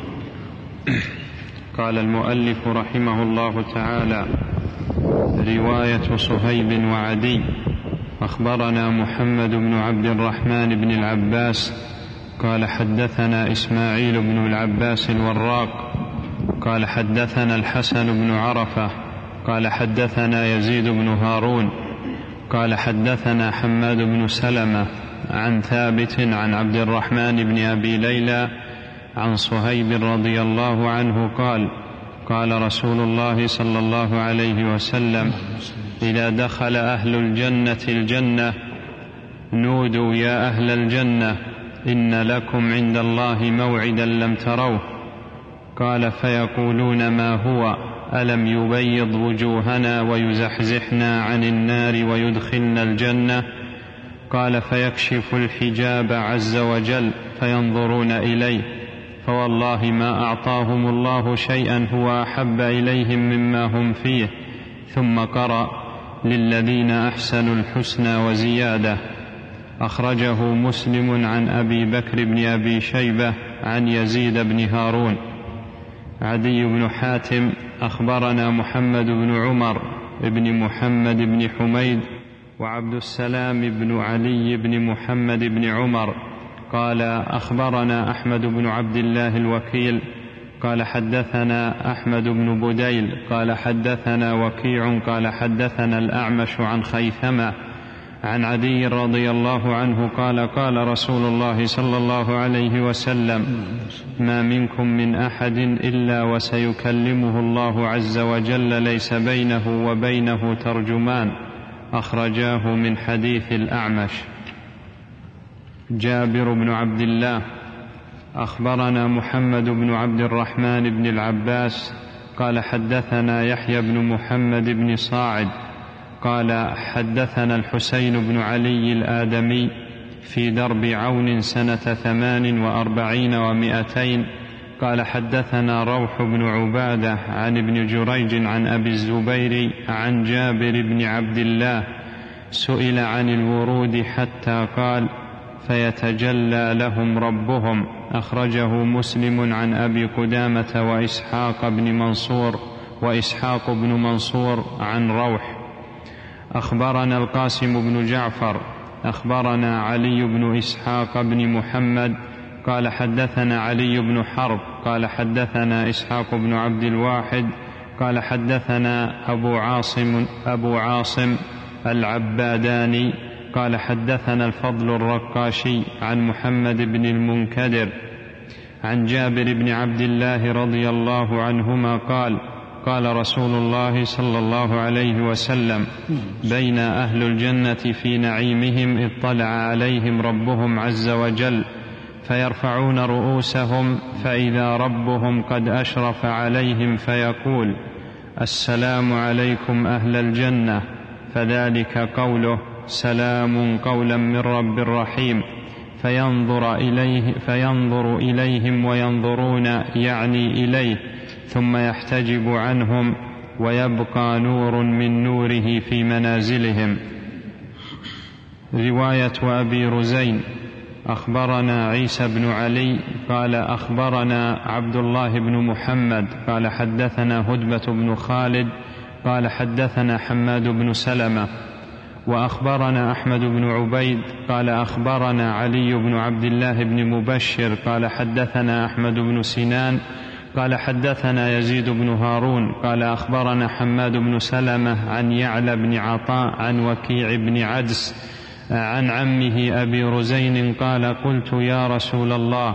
قال المؤلف رحمه الله تعالى: رواية صهيب وعدي. أخبرنا محمد بن عبد الرحمن بن العباس قال حدثنا إسماعيل بن العباس الوراق قال حدثنا الحسن بن عرفة قال حدثنا يزيد بن هارون قال حدثنا حماد بن سلمة عن ثابت عن عبد الرحمن بن أبي ليلى عن صهيب رضي الله عنه قال: قال رسول الله صلى الله عليه وسلم: إذا دخل أهل الجنة الجنة نودوا يا أهل الجنة إن لكم عند الله موعدا لم تروه. قال: فيقولون ما هو؟ ألم يبيض وجوهنا ويزحزحنا عن النار ويدخلنا الجنة؟ قال: فيكشف الحجاب عز وجل فينظرون إليه، فوالله ما أعطاهم الله شيئا هو أحب إليهم مما هم فيه. ثم قرأ: للذين أحسنوا الحسنى وزيادة. أخرجه مسلم عن أبي بكر بن أبي شيبة عن يزيد بن هارون. عدي بن حاتم أخبرنا محمد بن عمر بن محمد بن حميد وعبد السلام بن علي بن محمد بن عمر قال: أخبرنا أحمد بن عبد الله الوكيل قال حدثنا أحمد بن بديل قال حدثنا وكيع قال حدثنا الأعمش عن خيثمة عن عدي رضي الله عنه قال: قال رسول الله صلى الله عليه وسلم: ما منكم من أحد إلا وسيكلمه الله عز وجل ليس بينه وبينه ترجمان. أخرجاه من حديث الأعمش. جابر بن عبد الله أخبرنا محمد بن عبد الرحمن بن العباس قال حدثنا يحيى بن محمد بن صاعد قال حدثنا الحسين بن علي الآدمي في درب عون سنة ثمان وأربعين ومائتين قال حدثنا روح بن عبادة عن ابن جريج عن أبي الزبير عن جابر بن عبد الله سئل عن الورود حتى قال: فيتجلى لهم ربهم. أخرجه مسلم عن أبي قدامة وإسحاق بن منصور وإسحاق بن منصور عن روح. أخبرنا القاسم بن جعفر أخبرنا علي بن إسحاق بن محمد قال حدثنا علي بن حرب قال حدثنا إسحاق بن عبد الواحد قال حدثنا أبو عاصم, أبو عاصم العباداني قال حدثنا الفضل الرقاشي عن محمد بن المنكدر عن جابر بن عبد الله رضي الله عنهما قال: قال رسول الله صلى الله عليه وسلم: بين أهل الجنة في نعيمهم اطلع عليهم ربهم عز وجل فيرفعون رؤوسهم فإذا ربهم قد أشرف عليهم فيقول: السلام عليكم أهل الجنة، فذلك قوله: سلام قولا من رب رحيم. فينظر إليه فينظر إليهم وينظرون يعني إليه، ثم يحتجب عنهم ويبقى نور من نوره في منازلهم. رواية أبي رزين: أخبرنا عيسى بن علي قال أخبرنا عبد الله بن محمد قال حدثنا هدبة بن خالد قال حدثنا حماد بن سلمة، وأخبرنا أحمد بن عبيد قال أخبرنا علي بن عبد الله بن مبشر قال حدثنا أحمد بن سنان قال حدثنا يزيد بن هارون قال أخبرنا حماد بن سلمة عن يعلى بن عطاء عن وكيع بن عدس عن عمه أبي رزين قال: قلت يا رسول الله،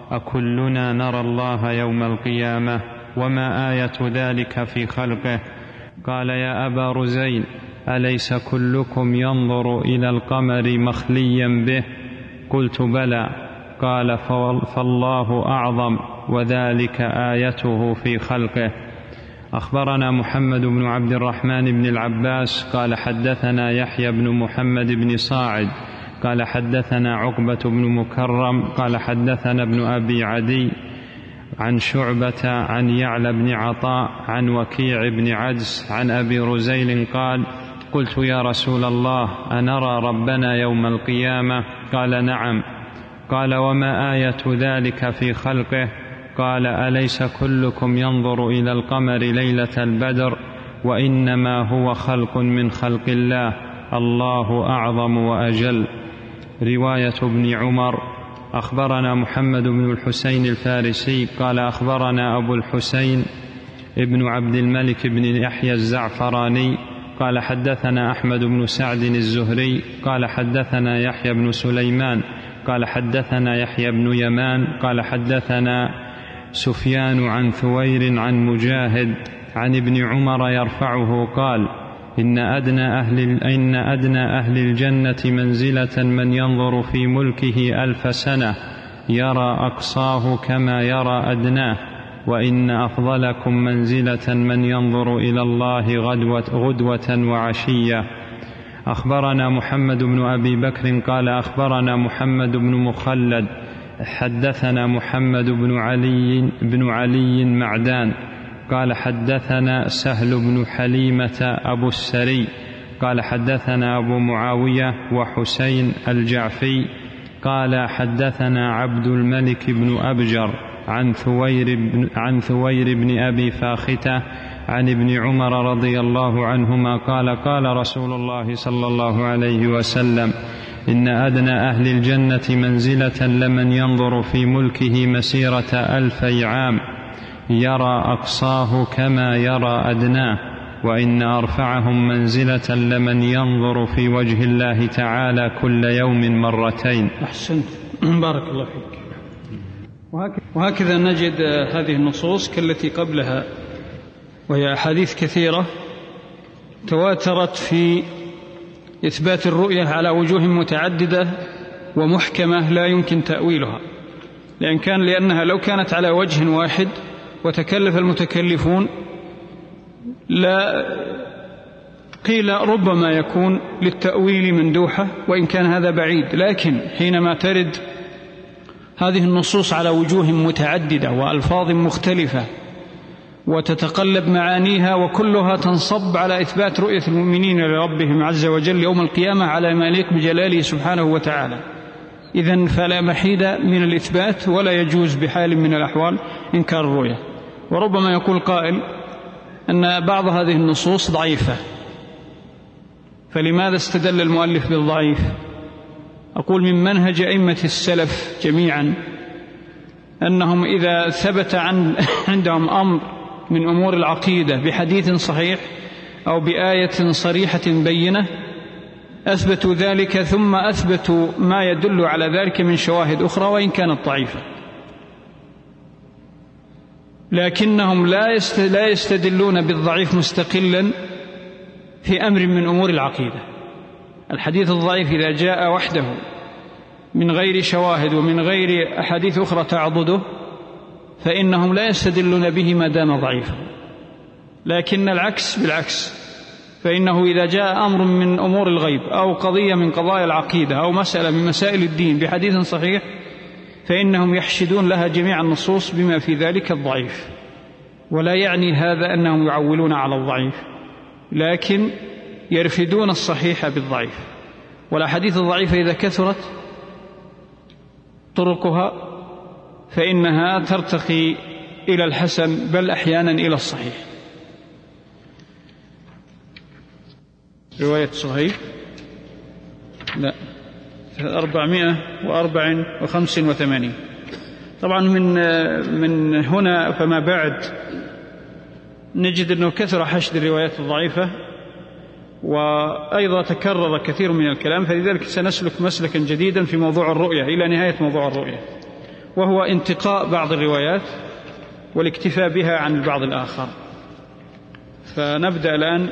أكلنا نرى الله يوم القيامة؟ وما آية ذلك في خلقه؟ قال: يا أبا رزين، أليس كلكم ينظر إلى القمر مخليا به؟ قلت: بلى. قال: فالله أعظم، وذلك آيته في خلقه. أخبرنا محمد بن عبد الرحمن بن العباس قال حدثنا يحيى بن محمد بن صاعد قال حدثنا عقبة بن مكرم قال حدثنا ابن أبي عدي عن شعبة عن يعلى بن عطاء عن وكيع بن عدس عن أبي رزيل قال: قلت يا رسول الله، أنرى ربنا يوم القيامة؟ قال: نعم. قال: وما آية ذلك في خلقه؟ قال: أليس كلكم ينظر إلى القمر ليلة البدر؟ وإنما هو خلق من خلق الله، الله أعظم وأجل. رواية ابن عمر: أخبرنا محمد بن الحسين الفارسي قال أخبرنا أبو الحسين ابن عبد الملك بن يحيى الزعفراني قال حدثنا أحمد بن سعد الزهري قال حدثنا يحيى بن سليمان قال حدثنا يحيى بن يمان قال حدثنا سفيان عن ثوير عن مجاهد عن ابن عمر يرفعه قال: إن أدنى أهل, إن أدنى أهل الجنة منزلة من ينظر في ملكه ألف سنة يرى أقصاه كما يرى أدناه، وإن أفضلكم منزلة من ينظر إلى الله غدوة, غدوة وعشية. أخبرنا محمد بن أبي بكر قال أخبرنا محمد بن مخلد حدثنا محمد بن علي, بن علي معدان قال حدثنا سهل بن حليمة أبو السري قال حدثنا أبو معاوية وحسين الجعفي قال حدثنا عبد الملك بن أبجر عن ثوير بن, عن ثوير بن أبي فاختة عن ابن عمر رضي الله عنهما قال: قال رسول الله صلى الله عليه وسلم: إن أدنى أهل الجنة منزلة لمن ينظر في ملكه مسيرة ألفي عام يرى أقصاه كما يرى أدناه، وإن أرفعهم منزلة لمن ينظر في وجه الله تعالى كل يوم مرتين. أحسنت، بارك الله فيك. وهكذا نجد هذه النصوص كالتي قبلها، وهي أحاديث كثيرة تواترت في إثبات الرؤية على وجوه متعددة ومحكمة لا يمكن تأويلها، لأن كان لأنها لو كانت على وجه واحد وتكلف المتكلفون لا قيل ربما يكون للتأويل مندوحة، وإن كان هذا بعيد. لكن حينما ترد هذه النصوص على وجوه متعددة وألفاظ مختلفة وتتقلب معانيها وكلها تنصب على إثبات رؤية المؤمنين لربهم عز وجل يوم القيامة على ما يليق بجلاله سبحانه وتعالى، إذن فلا محيد من الإثبات ولا يجوز بحال من الأحوال إنكار الرؤية. وربما يقول قائل أن بعض هذه النصوص ضعيفة، فلماذا استدل المؤلف بالضعيف؟ أقول من منهج أئمة السلف جميعا أنهم إذا ثبت عن عندهم أمر من أمور العقيدة بحديث صحيح أو بآية صريحة بينة أثبتوا ذلك، ثم أثبتوا ما يدل على ذلك من شواهد أخرى وإن كانت ضعيفة. لكنهم لا يستدلون بالضعيف مستقلا في أمر من أمور العقيدة. الحديث الضعيف إذا جاء وحده من غير شواهد ومن غير أحاديث أخرى تعضده فإنهم لا يستدلون به ما دام ضعيفا، لكن العكس بالعكس، فإنه إذا جاء أمر من أمور الغيب أو قضية من قضايا العقيدة أو مسألة من مسائل الدين بحديث صحيح فإنهم يحشدون لها جميع النصوص بما في ذلك الضعيف، ولا يعني هذا أنهم يعولون على الضعيف، لكن يرفدون الصحيح بالضعيف. والأحاديث الضعيفة إذا كثرت طرقها فإنها ترتقي إلى الحسن بل أحيانا إلى الصحيح. رواية صهيب لا أربعمائة وأربع وخمس وثمانين. طبعا من من هنا فما بعد نجد أنه كثر حشد الروايات الضعيفة، وأيضا تكرر كثير من الكلام، فلذلك سنسلك مسلكا جديدا في موضوع الرؤية إلى نهاية موضوع الرؤية، وهو انتقاء بعض الروايات والاكتفاء بها عن البعض الآخر. فنبدأ الآن.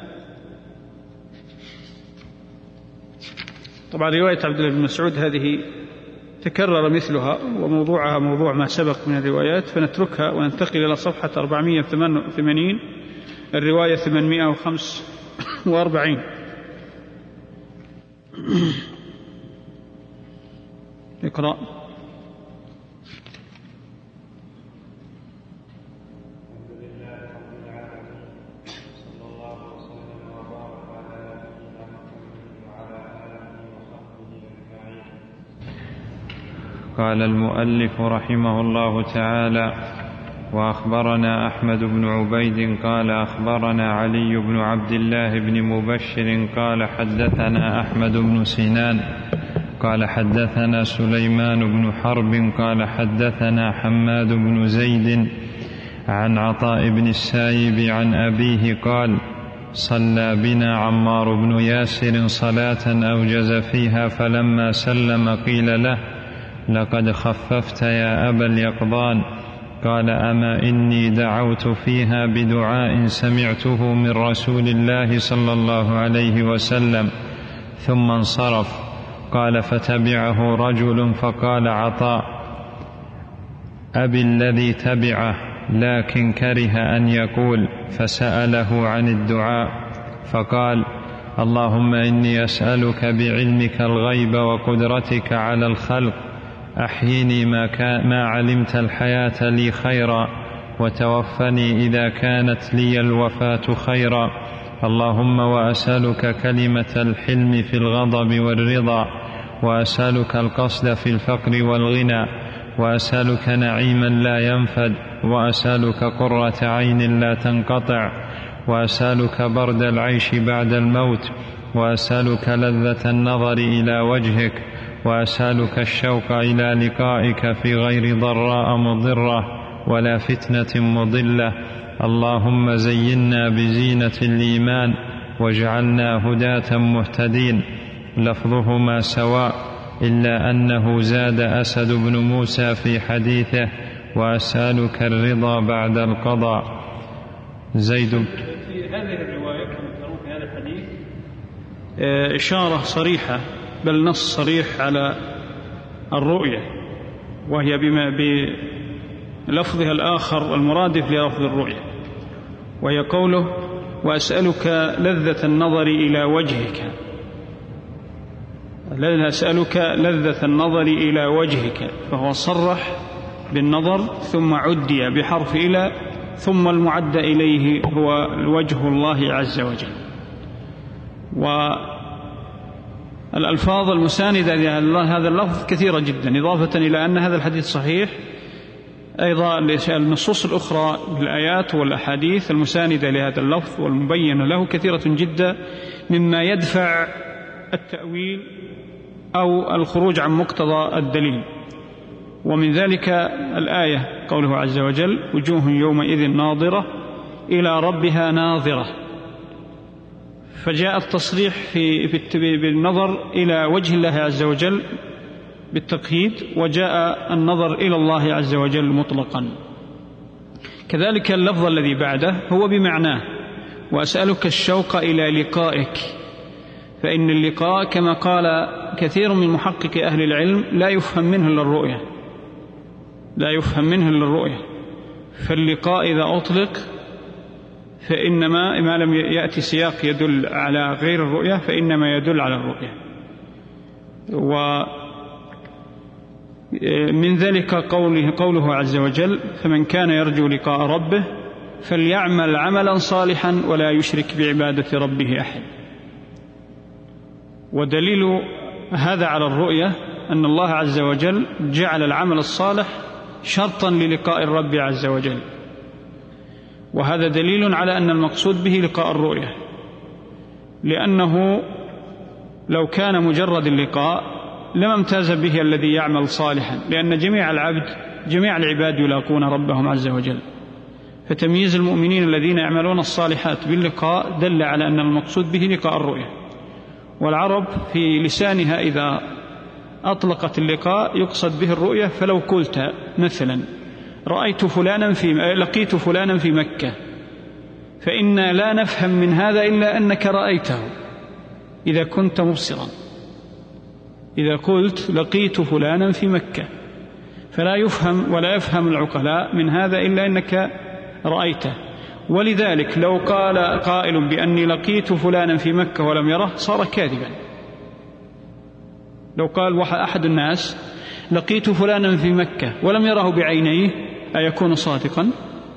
طبعا رواية عبد الله بن مسعود هذه تكرر مثلها وموضوعها موضوع ما سبق من الروايات، فنتركها وننتقل إلى صفحة أربعمائة وثمانين الرواية ثمانمائة وخمسة وأربعين. اقرأ. قال المؤلف رحمه الله تعالى: وأخبرنا أحمد بن عبيد قال أخبرنا علي بن عبد الله بن مبشر قال حدثنا أحمد بن سنان قال حدثنا سليمان بن حرب قال حدثنا حماد بن زيد عن عطاء بن السائب عن أبيه قال: صلى بنا عمار بن ياسر صلاة أوجز فيها، فلما سلم قيل له: لقد خففت يا أبا اليقظان. قال: أما إني دعوت فيها بدعاء سمعته من رسول الله صلى الله عليه وسلم. ثم انصرف. قال: فتبعه رجل فقال عطاء: أبي الذي تبعه، لكن كره أن يقول، فسأله عن الدعاء فقال: اللهم إني أسألك بعلمك الغيب وقدرتك على الخلق أحيني ما, ما علمت الحياة لي خيرا، وتوفني إذا كانت لي الوفاة خيرا. اللهم وأسألك كلمة الحلم في الغضب والرضا، وأسألك القصد في الفقر والغنى، وأسألك نعيما لا ينفد، وأسألك قرة عين لا تنقطع، وأسألك برد العيش بعد الموت، وأسألك لذة النظر إلى وجهك، وأسألك الشوق إلى لقائك في غير ضراء مضرة ولا فتنة مضلة. اللهم زينا بزينة الإيمان واجعلنا هداة مهتدين. لفظهما سواء، إلا أنه زاد أسد بن موسى في حديثه: وأسألك الرضا بعد القضاء. زيد في هذه الرواية كما في هذا الحديث إشارة صريحة بل نص صريح على الرؤية، وهي بما بلفظها الآخر المرادف للفظ الرؤية، وهي قوله: وأسألك لذة النظر إلى وجهك. أسألك لذة النظر إلى وجهك، فهو صرح بالنظر ثم عدي بحرف إلى، ثم المعد إليه هو وجه الله عز وجل. والألفاظ المساندة لهذا اللفظ كثيرة جدا، إضافة إلى أن هذا الحديث صحيح، أيضا النصوص الأخرى بالآيات والأحاديث المساندة لهذا اللفظ والمبينة له كثيرة جدا، مما يدفع التأويل أو الخروج عن مقتضى الدليل. ومن ذلك الآية قوله عز وجل: وجوه يومئذ ناظرة إلى ربها ناظرة، فجاء التصريح في بالنظر إلى وجه الله عز وجل بالتقييد، وجاء النظر إلى الله عز وجل مطلقا. كذلك اللفظ الذي بعده هو بمعناه: وأسألك الشوق إلى لقائك، فإن اللقاء كما قال كثير من محقق أهل العلم لا يفهم منه إلا الرؤية، لا يفهم منه إلا الرؤية. فاللقاء إذا أطلق فإنما ما لم يأتي سياق يدل على غير الرؤية فإنما يدل على الرؤية. ومن ذلك قوله, قوله عز وجل: فمن كان يرجو لقاء ربه فليعمل عملا صالحا ولا يشرك بعبادة ربه أحد. ودليل هذا على الرؤية أن الله عز وجل جعل العمل الصالح شرطا للقاء الرب عز وجل، وهذا دليل على أن المقصود به لقاء الرؤية، لأنه لو كان مجرد اللقاء لما امتاز به الذي يعمل صالحا، لأن جميع العبد جميع العباد يلاقون ربهم عز وجل. فتمييز المؤمنين الذين يعملون الصالحات باللقاء دل على أن المقصود به لقاء الرؤية. والعرب في لسانها إذا أطلقت اللقاء يقصد به الرؤية. فلو قلت مثلا: رأيت فلانا في لقيت فلانا في مكة، فإن لا نفهم من هذا إلا أنك رأيته إذا كنت مبصرا. إذا قلت لقيت فلانا في مكة فلا يفهم ولا يفهم العقلاء من هذا إلا أنك رأيته. ولذلك لو قال قائل بأني لقيت فلانا في مكة ولم يره صار كاذبا. لو قال أحد الناس لقيت فلانا في مكة ولم يره بعينيه أيكون صادقا؟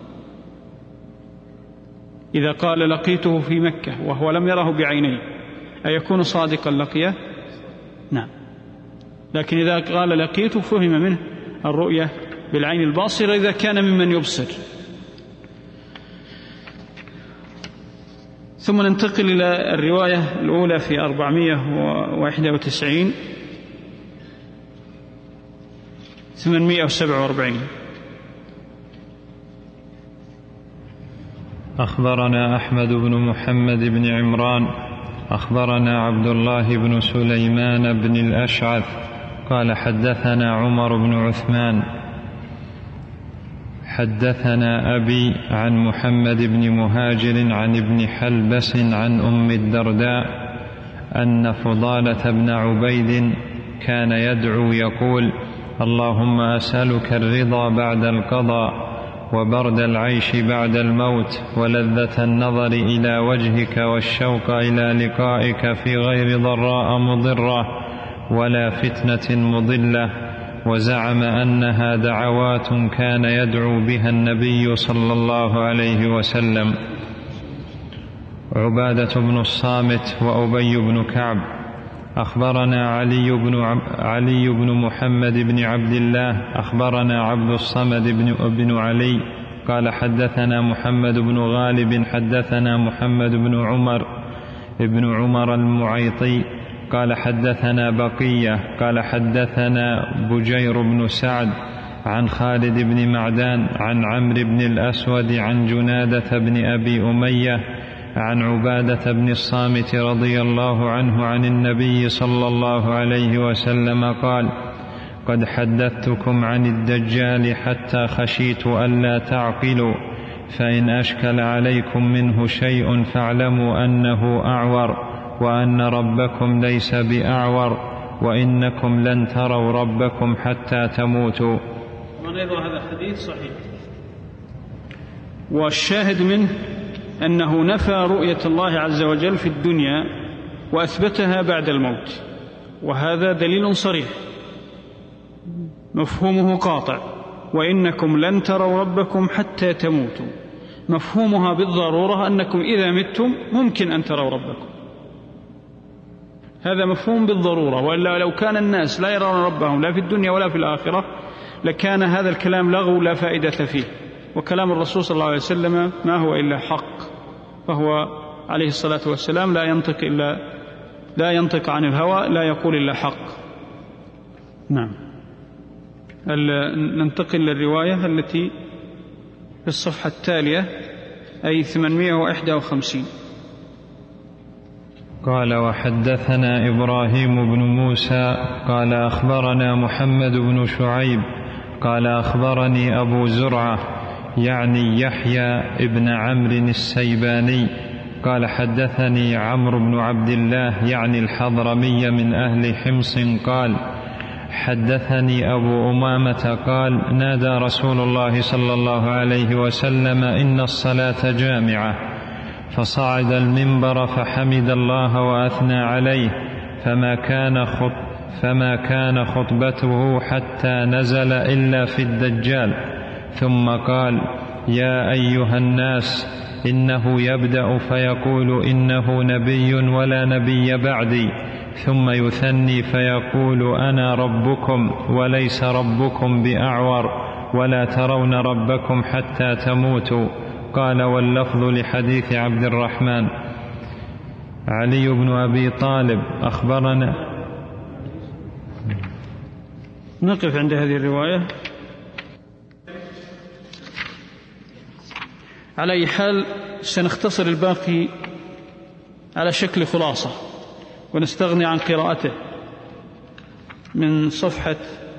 إذا قال لقيته في مكة وهو لم يره بعينيه أيكون صادقا لقيه؟ نعم. لكن إذا قال لقيته فهم منه الرؤية بالعين الباصرة إذا كان ممن يبصر. ثم ننتقل إلى الرواية الأولى في أربعمائة وواحد وتسعين ثمانمائة وسبعة وأربعين. أخبرنا أحمد بن محمد بن عمران أخبرنا عبد الله بن سليمان بن الأشعث قال حدثنا عمر بن عثمان حدثنا أبي عن محمد بن مهاجر عن ابن حلبس عن أم الدرداء أن فضالة بن عبيد كان يدعو يقول: اللهم أسألك الرضا بعد القضاء وبرد العيش بعد الموت ولذة النظر إلى وجهك والشوق إلى لقائك في غير ضراء مضرة ولا فتنة مضلة. وزعم أنها دعوات كان يدعو بها النبي صلى الله عليه وسلم. عبادة بن الصامت وأبي بن كعب. أخبرنا علي بن, عب علي بن محمد بن عبد الله أخبرنا عبد الصمد بن, بن علي قال حدثنا محمد بن غالب حدثنا محمد بن عمر ابن عمر المعيطي قال حدثنا بقية قال حدثنا بجير بن سعد عن خالد بن معدان عن عمرو بن الأسود عن جنادة بن أبي أمية عن عبادة بن الصامت رضي الله عنه عن النبي صلى الله عليه وسلم قال: قد حدثتكم عن الدجال حتى خشيت ألا تعقلوا، فإن أشكل عليكم منه شيء فاعلموا أنه أعور وأن ربكم ليس بأعور وإنكم لن تروا ربكم حتى تموتوا. ونظر هذا الحديث صحيح، والشاهد منه أنه نفى رؤية الله عز وجل في الدنيا وأثبتها بعد الموت، وهذا دليل صريح مفهومه قاطع: وإنكم لن تروا ربكم حتى تموتوا. مفهومها بالضرورة أنكم إذا متم ممكن أن تروا ربكم، هذا مفهوم بالضرورة. وإلا لو كان الناس لا يرون ربهم لا في الدنيا ولا في الآخرة لكان هذا الكلام لغو لا فائدة فيه. وكلام الرسول صلى الله عليه وسلم ما هو إلا حق، فهو عليه الصلاة والسلام لا ينطق إلا لا ينطق عن الهوى، لا يقول إلا حق. نعم. ننتقل للرواية التي في الصفحة التالية أي ثمانمائة وواحد وخمسين. قال: وحدثنا إبراهيم بن موسى قال أخبرنا محمد بن شعيب قال أخبرني أبو زرعة يعني يحيى ابن عمرو السيباني قال حدثني عمرو بن عبد الله يعني الحضرمي من أهل حمص قال حدثني أبو أمامة قال نادى رسول الله صلى الله عليه وسلم إن الصلاة جامعة، فصعد المنبر فحمد الله وأثنى عليه، فما كان خط فما كان خطبته حتى نزل إلا في الدجال، ثم قال يا أيها الناس إنه يبدأ فيقول إنه نبي ولا نبي بعدي، ثم يثني فيقول أنا ربكم وليس ربكم بأعور، ولا ترون ربكم حتى تموتوا. قال واللفظ لحديث عبد الرحمن. علي بن أبي طالب أخبرنا. نقف عند هذه الرواية. على أي حال سنختصر الباقي على شكل خلاصة ونستغني عن قراءته من صفحة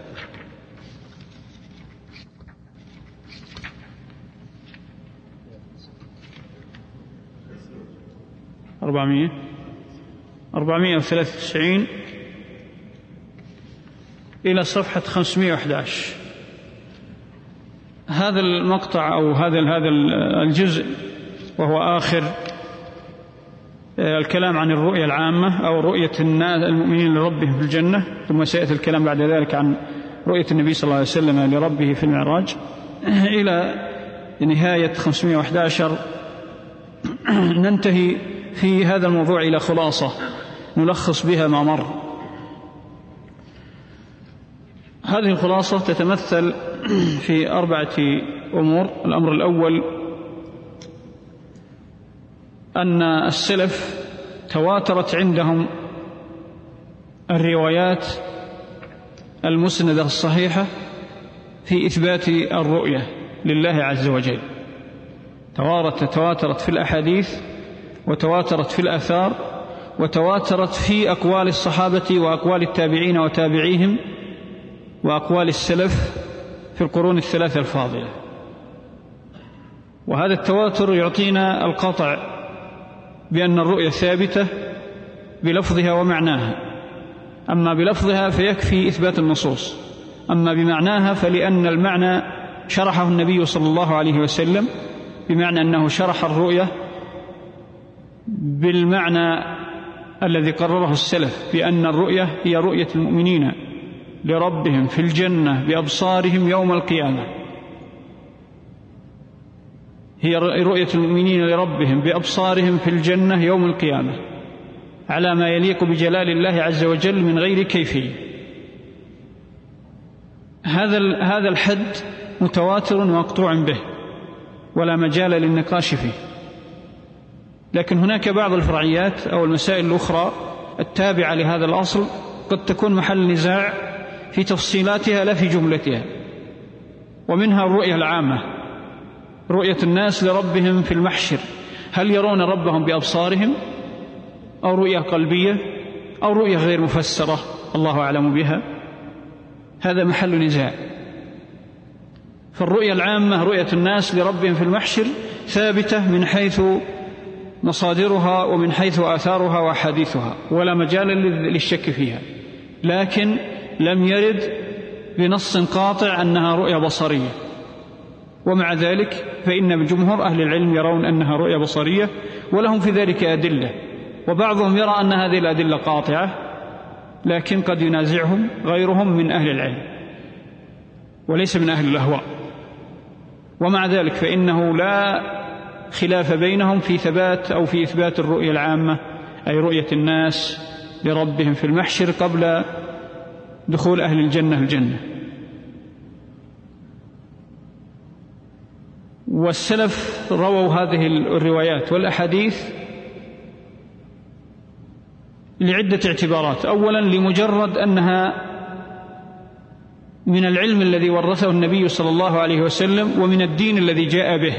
أربعمائة أربعمائة وثلاثة وتسعين إلى صفحة خمسمائة وأحد عشر. هذا المقطع أو هذا هذا الجزء وهو آخر الكلام عن الرؤية العامة أو رؤية المؤمنين لربهم في الجنة، ثم سيأتي الكلام بعد ذلك عن رؤية النبي صلى الله عليه وسلم لربه في المعراج، إلى نهاية خمسمائة وأحد عشر ننتهي في هذا الموضوع إلى خلاصة نلخص بها ما مر. هذه الخلاصة تتمثل في أربعة أمور. الأمر الأول أن السلف تواترت عندهم الروايات المسندة الصحيحة في إثبات الرؤية لله عز وجل، تواترت في الأحاديث وتواترت في الآثار وتواترت في أقوال الصحابة وأقوال التابعين وتابعيهم وأقوال السلف في القرون الثلاثة الفاضلة. وهذا التواتر يعطينا القطع بأن الرؤية ثابتة بلفظها ومعناها. أما بلفظها فيكفي إثبات النصوص، أما بمعناها فلأن المعنى شرحه النبي صلى الله عليه وسلم، بمعنى أنه شرح الرؤية بالمعنى الذي قرره السلف بأن الرؤية هي رؤية المؤمنين لربهم في الجنة بأبصارهم يوم القيامة، هي رؤية المؤمنين لربهم بأبصارهم في الجنة يوم القيامة على ما يليق بجلال الله عز وجل من غير كيفية. هذا هذا الحد متواتر ومقطوع به ولا مجال للنقاش فيه. لكن هناك بعض الفرعيات أو المسائل الأخرى التابعة لهذا الأصل قد تكون محل نزاع في تفصيلاتها لا في جملتها، ومنها الرؤية العامة، رؤية الناس لربهم في المحشر، هل يرون ربهم بأبصارهم أو رؤية قلبية أو رؤية غير مفسرة الله أعلم بها، هذا محل نزاع. فالرؤية العامة رؤية الناس لربهم في المحشر ثابتة من حيث مصادرها ومن حيث آثارها وحديثها ولا مجال للشك فيها، لكن لم يرد بنص قاطع أنها رؤية بصرية. ومع ذلك فإن جمهور أهل العلم يرون أنها رؤية بصرية ولهم في ذلك أدلة، وبعضهم يرى أن هذه الأدلة قاطعة، لكن قد ينازعهم غيرهم من أهل العلم وليس من أهل الأهواء. ومع ذلك فإنه لا خلاف بينهم في ثبات أو في إثبات الرؤية العامة، أي رؤية الناس لربهم في المحشر قبل دخول أهل الجنة الجنة. والسلف رووا هذه الروايات والأحاديث لعدة اعتبارات. أولا لمجرد أنها من العلم الذي ورثه النبي صلى الله عليه وسلم ومن الدين الذي جاء به.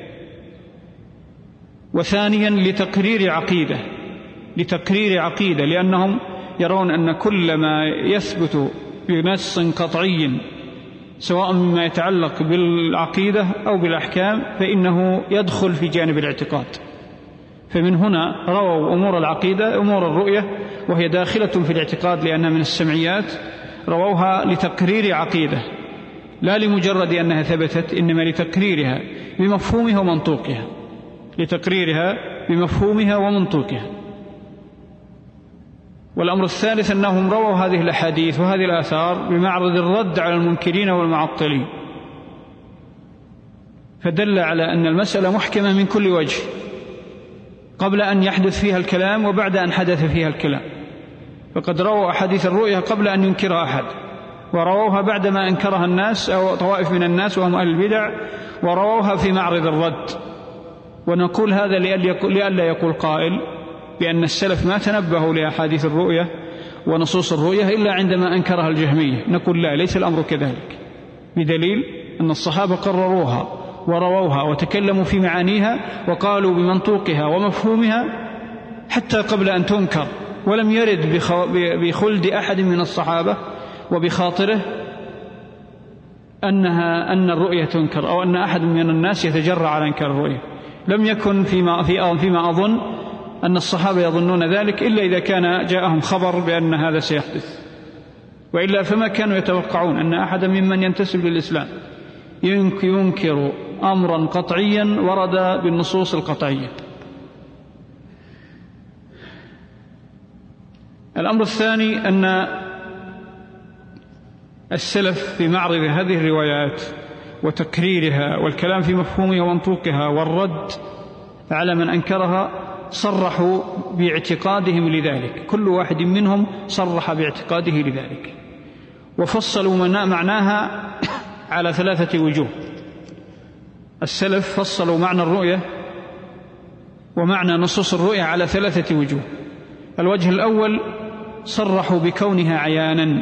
وثانيا لتقرير عقيدة لتقرير عقيدة لأنهم يرون أن كل ما يثبت بنص قطعي سواء مما يتعلق بالعقيدة أو بالأحكام، فإنه يدخل في جانب الاعتقاد. فمن هنا رووا أمور العقيدة أمور الرؤية وهي داخلة في الاعتقاد لأنها من السمعيات، رووها لتقرير عقيدة لا لمجرد أنها ثبتت، إنما لتقريرها بمفهومها ومنطوقها، لتقريرها بمفهومها ومنطوقها. والأمر الثالث أنهم رووا هذه الأحاديث وهذه الآثار بمعرض الرد على المنكرين والمعطلين، فدل على أن المسألة محكمة من كل وجه قبل أن يحدث فيها الكلام وبعد أن حدث فيها الكلام. فقد رووا أحاديث الرؤيا قبل أن ينكرها أحد، ورووها بعدما أنكرها الناس أو طوائف من الناس وهم أهل البدع، ورووها في معرض الرد. ونقول هذا لئلا يقول قائل بأن السلف ما تنبهوا لأحاديث الرؤيا ونصوص الرؤيا إلا عندما أنكرها الجهمية. نقول لا، ليس الأمر كذلك، بدليل أن الصحابة قرروها ورووها وتكلموا في معانيها وقالوا بمنطوقها ومفهومها حتى قبل أن تنكر، ولم يرد بخلد أحد من الصحابة وبخاطره أنها أن الرؤيا تنكر أو أن أحد من الناس يتجرع على إنكار الرؤيا. لم يكن فيما, فيما أظن أن الصحابة يظنون ذلك إلا إذا كان جاءهم خبر بأن هذا سيحدث، وإلا فما كانوا يتوقعون أن أحدا ممن ينتسب للإسلام ينكر أمرا قطعيا ورد بالنصوص القطعية. الأمر الثاني أن السلف في معرض هذه الروايات وتكريرها والكلام في مفهومها ومنطوقها والرد على من أنكرها صرحوا باعتقادهم لذلك، كل واحد منهم صرح باعتقاده لذلك، وفصلوا معناها على ثلاثة وجوه. السلف فصلوا معنى الرؤية ومعنى نصوص الرؤية على ثلاثة وجوه. الوجه الأول صرحوا بكونها عيانا،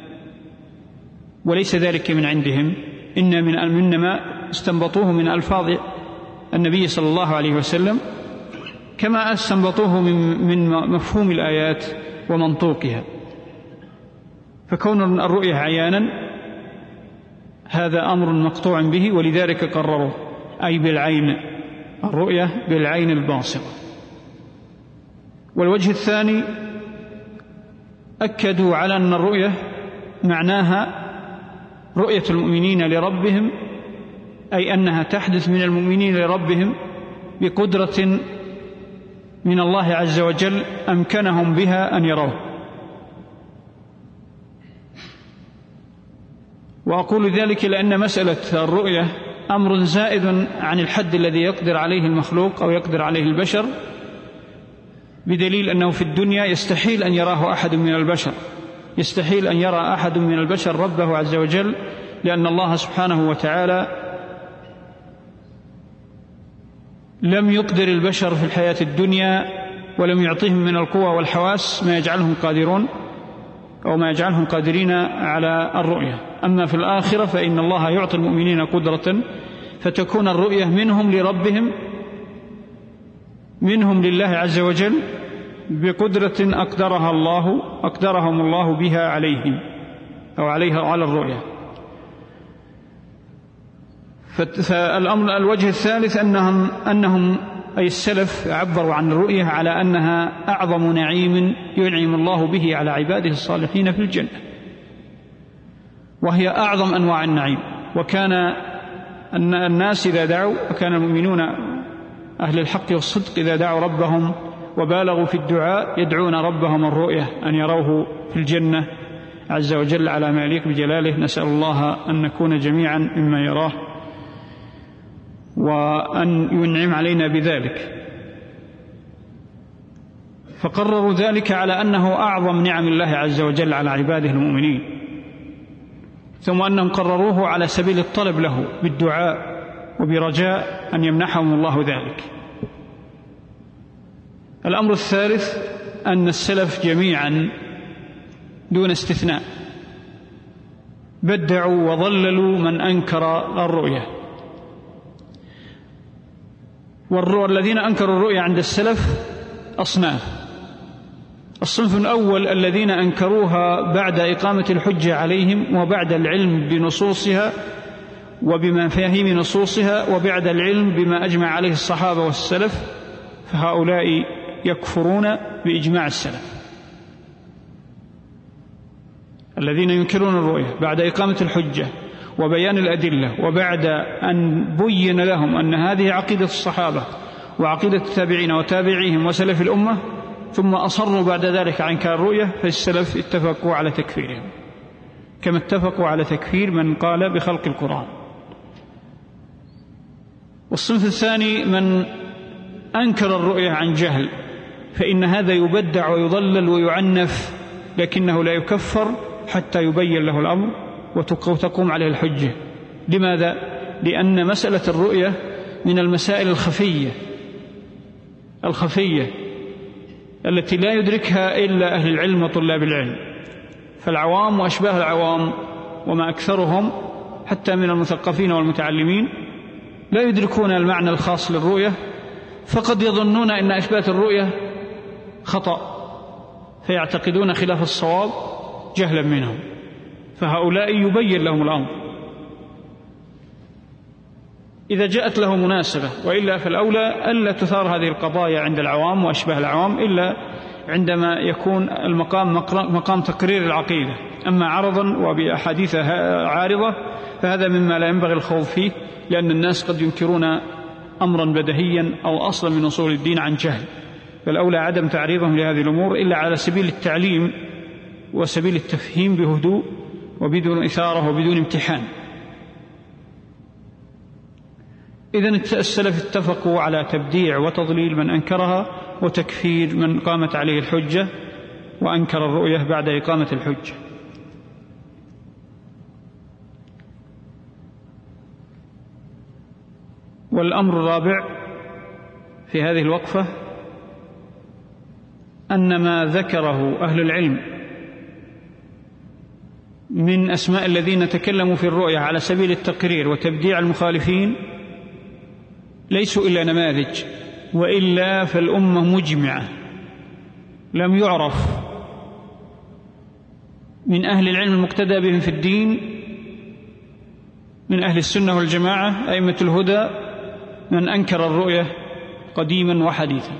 وليس ذلك من عندهم، إن من إنما استنبطوه من ألفاظ النبي صلى الله عليه وسلم، كما استنبطوه من, من مفهوم الآيات ومنطوقها. فكون الرؤية عيانا هذا أمر مقطوع به، ولذلك قرروا أي بالعين، الرؤية بالعين الباصرة. والوجه الثاني أكدوا على أن الرؤية معناها رؤية المؤمنين لربهم، أي أنها تحدث من المؤمنين لربهم بقدرة من الله عز وجل أمكنهم بها أن يروه. وأقول ذلك لأن مسألة الرؤية أمر زائد عن الحد الذي يقدر عليه المخلوق أو يقدر عليه البشر، بدليل أنه في الدنيا يستحيل أن يراه أحد من البشر، يستحيل أن يرى أحد من البشر ربه عز وجل، لأن الله سبحانه وتعالى لم يقدر البشر في الحياة الدنيا ولم يعطيهم من القوى والحواس ما يجعلهم قادرون أو ما يجعلهم قادرين على الرؤية. أما في الآخرة فإن الله يعطي المؤمنين قدرة، فتكون الرؤية منهم لربهم، منهم لله عز وجل، بقدرة أقدرها الله أقدرهم الله بها عليهم أو عليها على الرؤية. فالأمر الوجه الثالث أنهم, أنهم أي السلف عبروا عن الرؤية على أنها أعظم نعيم ينعم الله به على عباده الصالحين في الجنة، وهي أعظم أنواع النعيم. وكان الناس إذا دعوا، وكان المؤمنون أهل الحق والصدق إذا دعوا ربهم وبالغوا في الدعاء يدعون ربهم الرؤية أن يروه في الجنة عز وجل على ما يليق بجلاله. نسأل الله أن نكون جميعا مما يراه وأن ينعم علينا بذلك. فقرروا ذلك على أنه أعظم نعم الله عز وجل على عباده المؤمنين، ثم أنهم قرروه على سبيل الطلب له بالدعاء وبرجاء أن يمنحهم الله ذلك. الأمر الثالث أن السلف جميعا دون استثناء بدعوا وضللوا من أنكر الرؤية. والذين أنكروا الرؤية عند السلف أصناف. الصنف الأول الذين أنكروها بعد إقامة الحجة عليهم وبعد العلم بنصوصها وبمفاهيم نصوصها وبعد العلم بما أجمع عليه الصحابة والسلف، فهؤلاء يكفرون بإجماع السلف. الذين ينكرون الرؤية بعد إقامة الحجة وبيان الأدلة وبعد أن بين لهم أن هذه عقيدة الصحابة وعقيدة التابعين وتابعيهم وسلف الأمة، ثم أصروا بعد ذلك عن إنكار الرؤية، فالسلف اتفقوا على تكفيرهم كما اتفقوا على تكفير من قال بخلق القرآن. والصنف الثاني من أنكر الرؤية عن جهل، فإن هذا يبدع ويضلل ويعنف، لكنه لا يكفر حتى يبين له الأمر وتقوم عليه الحجة. لماذا؟ لأن مسألة الرؤية من المسائل الخفية الخفية التي لا يدركها إلا أهل العلم وطلاب العلم، فالعوام وأشباه العوام وما أكثرهم حتى من المثقفين والمتعلمين لا يدركون المعنى الخاص للرؤية، فقد يظنون أن إثبات الرؤية خطأ فيعتقدون خلاف الصواب جهلا منهم، فهؤلاء يبين لهم الأمر إذا جاءت له مناسبة، وإلا فالأولى ألا تثار هذه القضايا عند العوام وأشباه العوام إلا عندما يكون المقام مقام تقرير العقيدة. أما عرضا وبأحاديث عارضة فهذا مما لا ينبغي الخوض فيه، لأن الناس قد ينكرون أمرا بدهيا أو أصلا من أصول الدين عن جهل، فالأولى عدم تعريضهم لهذه الأمور إلا على سبيل التعليم وسبيل التفهيم بهدوء وبدون إثارة وبدون امتحان. إذن السلف اتفقوا على تبديع وتضليل من أنكرها وتكفير من قامت عليه الحجة وأنكر الرؤية بعد إقامة الحجة. والأمر الرابع في هذه الوقفة أن ما ذكره أهل العلم من أسماء الذين تكلموا في الرؤية على سبيل التقرير وتبديع المخالفين ليسوا إلا نماذج، وإلا فالأمة مجمعة لم يعرف من أهل العلم المقتدى بهم في الدين من أهل السنة والجماعة أئمة الهدى من أنكر الرؤية قديما وحديثا.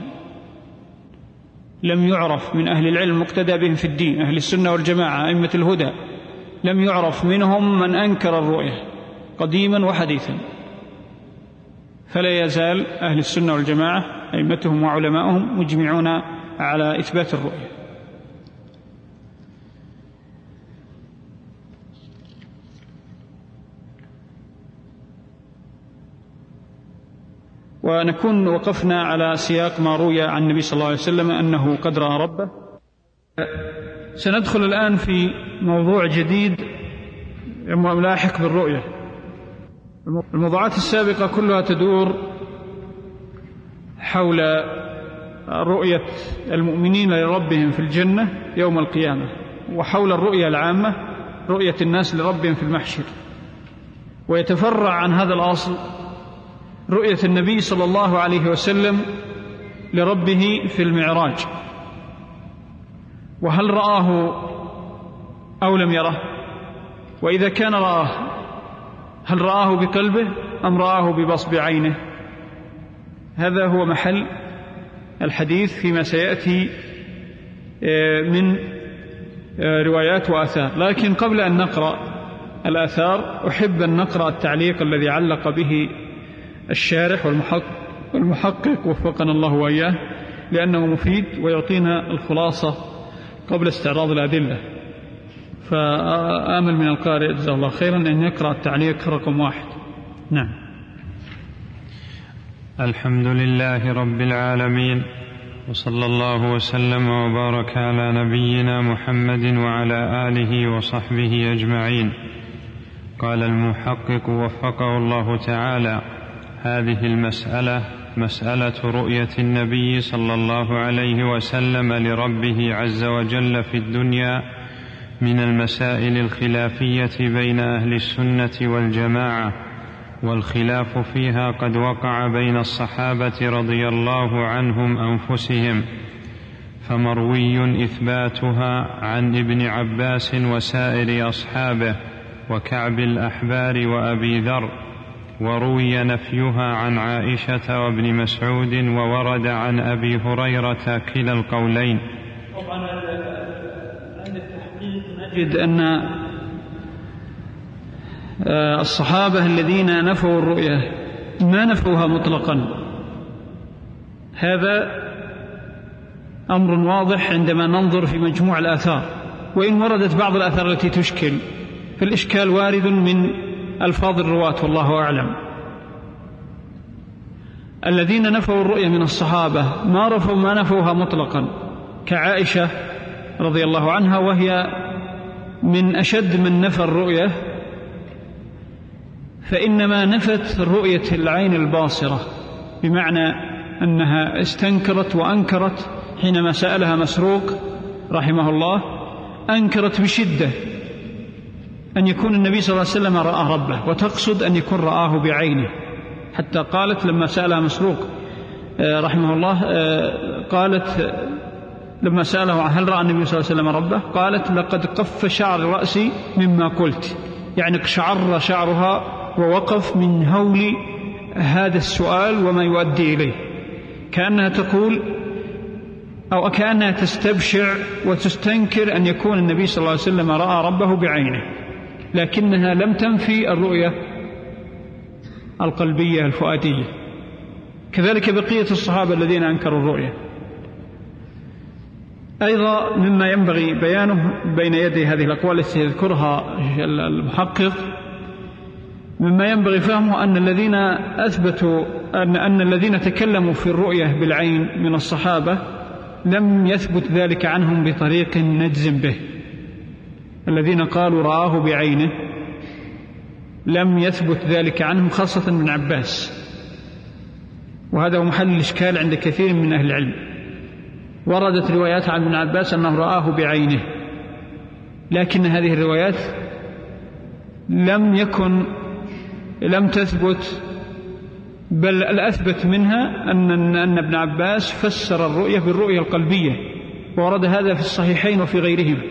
لم يعرف من أهل العلم المقتدى بهم في الدين أهل السنة والجماعة أئمة الهدى لم يعرف منهم من أنكر الرؤية قديما وحديثا، فلا يزال أهل السنة والجماعة أئمتهم وعلماؤهم مجمعون على إثبات الرؤية. ونكون وقفنا على سياق ما روي عن النبي صلى الله عليه وسلم أنه قد رأى ربه. سندخل الآن في موضوع جديد ملاحق بالرؤية. الموضوعات السابقة كلها تدور حول رؤية المؤمنين لربهم في الجنة يوم القيامة، وحول الرؤية العامة رؤية الناس لربهم في المحشر. ويتفرع عن هذا الأصل رؤية النبي صلى الله عليه وسلم لربه في المعراج، وهل رآه أو لم يره؟ وإذا كان رآه هل رآه بقلبه أم رآه ببصب عينه؟ هذا هو محل الحديث فيما سيأتي من روايات وآثار. لكن قبل أن نقرأ الآثار أحب أن نقرأ التعليق الذي علق به الشارح والمحقق وفقنا الله وإياه، لأنه مفيد ويعطينا الخلاصة قبل استعراض الأدلة. فآمل من القارئ جزاه الله خيرا أن يقرأ التعليق رقم واحد. نعم. الحمد لله رب العالمين، وصلى الله وسلم وبارك على نبينا محمد وعلى آله وصحبه أجمعين. قال المحقق وفقه الله تعالى: هذه المسألة مسألة رؤية النبي صلى الله عليه وسلم لربه عز وجل في الدنيا من المسائل الخلافية بين أهل السنة والجماعة، والخلاف فيها قد وقع بين الصحابة رضي الله عنهم أنفسهم، فمروي إثباتها عن ابن عباس وسائر أصحابه وكعب الأحبار وأبي ذر، وروي نفيها عن عائشة وابن مسعود، وورد عن أبي هريرة كلا القولين. طبعا عند التحقيق نجد أن الصحابة الذين نفوا الرؤية ما نفوها مطلقا، هذا أمر واضح عندما ننظر في مجموع الآثار، وإن وردت بعض الآثار التي تشكل، فالإشكال وارد من ألفاظ الرواة والله أعلم. الذين نفوا الرؤية من الصحابة ما رفوا ما نفوها مطلقا، كعائشة رضي الله عنها، وهي من أشد من نفى الرؤية، فإنما نفت رؤية العين الباصرة، بمعنى أنها استنكرت وأنكرت حينما سألها مسروق رحمه الله، أنكرت بشدة أن يكون النبي صلى الله عليه وسلم رأى ربه، وتقصد أن يكون رآه بعينه، حتى قالت لما سألها مسروق رحمه الله، قالت لما سأله هل رأى النبي صلى الله عليه وسلم ربه، قالت لقد قف شعر رأسي مما قلت، يعني قشعر شعرها ووقف من هول هذا السؤال وما يؤدي إليه، كأنها تقول أو كأنها تستبشع وتستنكر أن يكون النبي صلى الله عليه وسلم رأى ربه بعينه، لكنها لم تنفي الرؤية القلبية الفؤادية. كذلك بقية الصحابة الذين أنكروا الرؤية. أيضا مما ينبغي بيانه بين يدي هذه الأقوال التي يذكرها المحقق، مما ينبغي فهمه أن الذين أثبتوا أن, أن الذين تكلموا في الرؤية بالعين من الصحابة لم يثبت ذلك عنهم بطريق نجزم به. الذين قالوا رآه بعينه لم يثبت ذلك عنهم، خاصة من عباس، وهذا هو محل الإشكال عند كثير من أهل العلم. وردت روايات عن ابن عباس أنه رآه بعينه، لكن هذه الروايات لم يكن لم تثبت، بل الأثبت منها أن أن ابن عباس فسر الرؤية بالرؤية القلبية، وورد هذا في الصحيحين وفي غيرهما.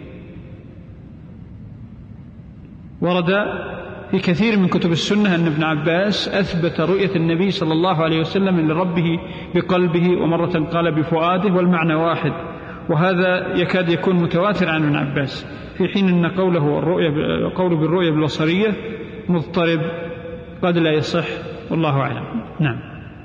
ورد في كثير من كتب السنة أن ابن عباس أثبت رؤية النبي صلى الله عليه وسلم لربه بقلبه، ومرة قال بفؤاده، والمعنى واحد، وهذا يكاد يكون متواتر عن ابن عباس، في حين أن قوله الرؤية قوله بالرؤية البصرية مضطرب قد لا يصح، والله أعلم. نعم.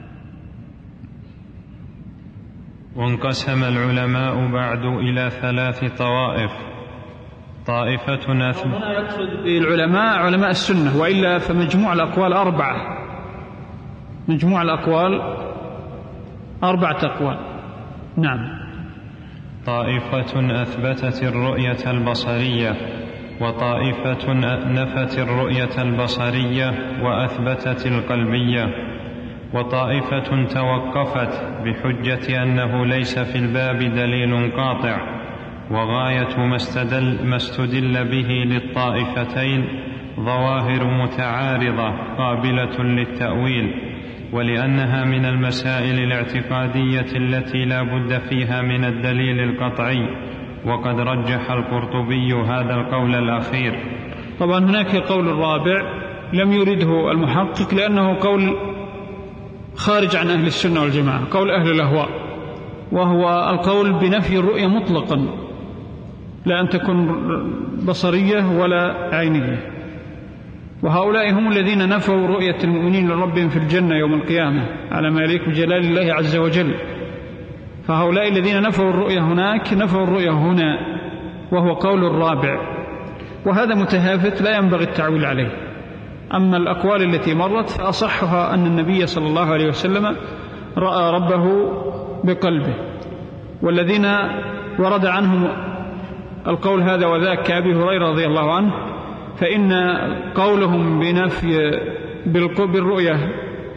وانقسم العلماء بعد إلى ثلاث طوائف. طائفة أثبت، هنا يقصد بالعلماء علماء السنة، وإلا فمجموع الأقوال أربعة، مجموع الأقوال أربعة أقوال. نعم. طائفة أثبتت الرؤية البصرية، وطائفة نفت الرؤية البصرية وأثبتت القلبية، وطائفة توقفت بحجة أنه ليس في الباب دليل قاطع، وغاية ما استدل, ما استدل به للطائفتين ظواهر متعارضة قابلة للتأويل، ولأنها من المسائل الاعتقادية التي لا بد فيها من الدليل القطعي، وقد رجح القرطبي هذا القول الأخير. طبعا هناك القول الرابع لم يرده المحقق، لأنه قول خارج عن أهل السنة والجماعة، قول أهل الأهواء، وهو القول بنفي الرؤية مطلقا، لا أن تكون بصرية ولا عينية. وهؤلاء هم الذين نفوا رؤية المؤمنين لربهم في الجنة يوم القيامة على ما يليق بجلال الله عز وجل. فهؤلاء الذين نفوا الرؤية هناك نفوا الرؤية هنا، وهو قول الرابع، وهذا متهافت لا ينبغي التعويل عليه. أما الأقوال التي مرت فأصحها أن النبي صلى الله عليه وسلم رأى ربه بقلبه، والذين ورد عنهم القول هذا وذاك كأبي هريرة رضي الله عنه، فإن قولهم بنفي بالرؤية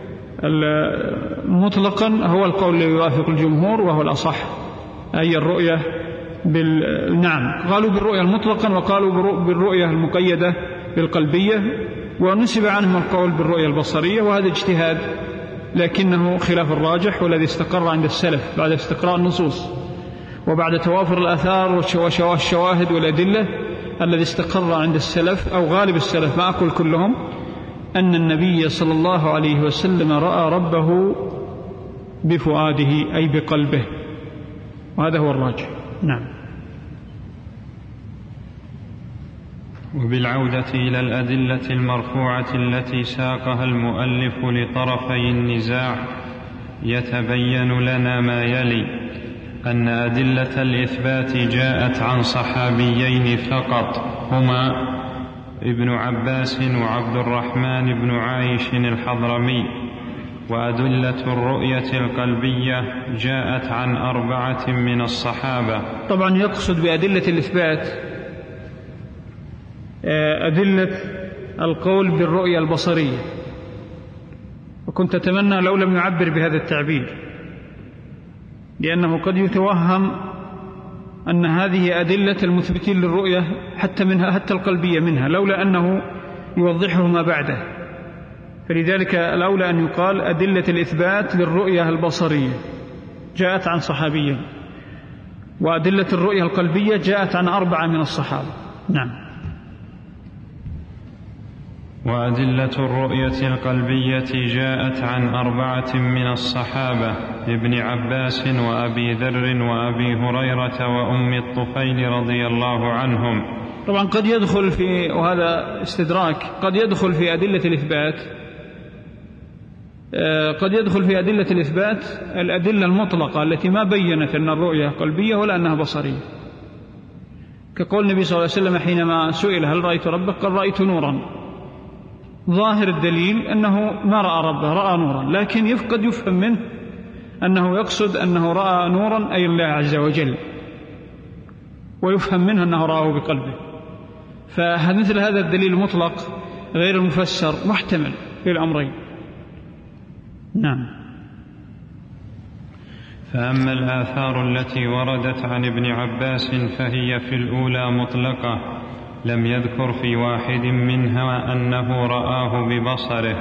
مطلقا هو القول الذي يوافق الجمهور وهو الأصح، أي الرؤية بال... نعم، قالوا بالرؤية المطلقا وقالوا بالرؤية المقيدة بالقلبية، ونسب عنهم القول بالرؤية البصرية، وهذا اجتهاد لكنه خلاف الراجح والذي استقر عند السلف بعد استقراء النصوص. وبعد توافر الآثار والشواهد والأدلة الذي استقر عند السلف أو غالب السلف، ما أقول كلهم، أن النبي صلى الله عليه وسلم رأى ربه بفؤاده أي بقلبه، وهذا هو الراجح. نعم. وبالعودة إلى الأدلة المرفوعة التي ساقها المؤلف لطرفي النزاع يتبين لنا ما يلي: أن أدلة الإثبات جاءت عن صحابيين فقط هما ابن عباس وعبد الرحمن بن عايش الحضرمي، وأدلة الرؤية القلبية جاءت عن أربعة من الصحابة. طبعا يقصد بأدلة الإثبات أدلة القول بالرؤية البصرية، وكنت أتمنى لو لم يعبر بهذا التعبير، لأنه قد يتوهم أن هذه أدلة المثبتين للرؤية حتى منها حتى القلبية منها، لولا أنه يوضحه ما بعده. فلذلك الأولى أن يقال أدلة الإثبات للرؤية البصرية جاءت عن صحابيين، وأدلة الرؤية القلبية جاءت عن أربعة من الصحابة. نعم. وأدلة الرؤية القلبية جاءت عن أربعة من الصحابة: ابن عباس وأبي ذر وأبي هريرة وأم الطفيل رضي الله عنهم. طبعا قد يدخل في، وهذا استدراك، قد يدخل في أدلة الإثبات قد يدخل في أدلة الإثبات الأدلة المطلقة التي ما بينت أن الرؤية قلبية ولا أنها بصرية، كقول النبي صلى الله عليه وسلم حينما سئل هل رأيت ربك؟ قال رأيت نورا. ظاهر الدليل أنه ما رأى ربه، رأى نورا، لكن قد يفهم منه أنه يقصد أنه رأى نورا أي الله عز وجل، ويفهم منه أنه رآه بقلبه. فمثل هذا الدليل المطلق غير المفسر محتمل في الأمرين. نعم. فأما الآثار التي وردت عن ابن عباس فهي في الأولى مطلقة، لم يذكر في واحد منها أنه رآه ببصره،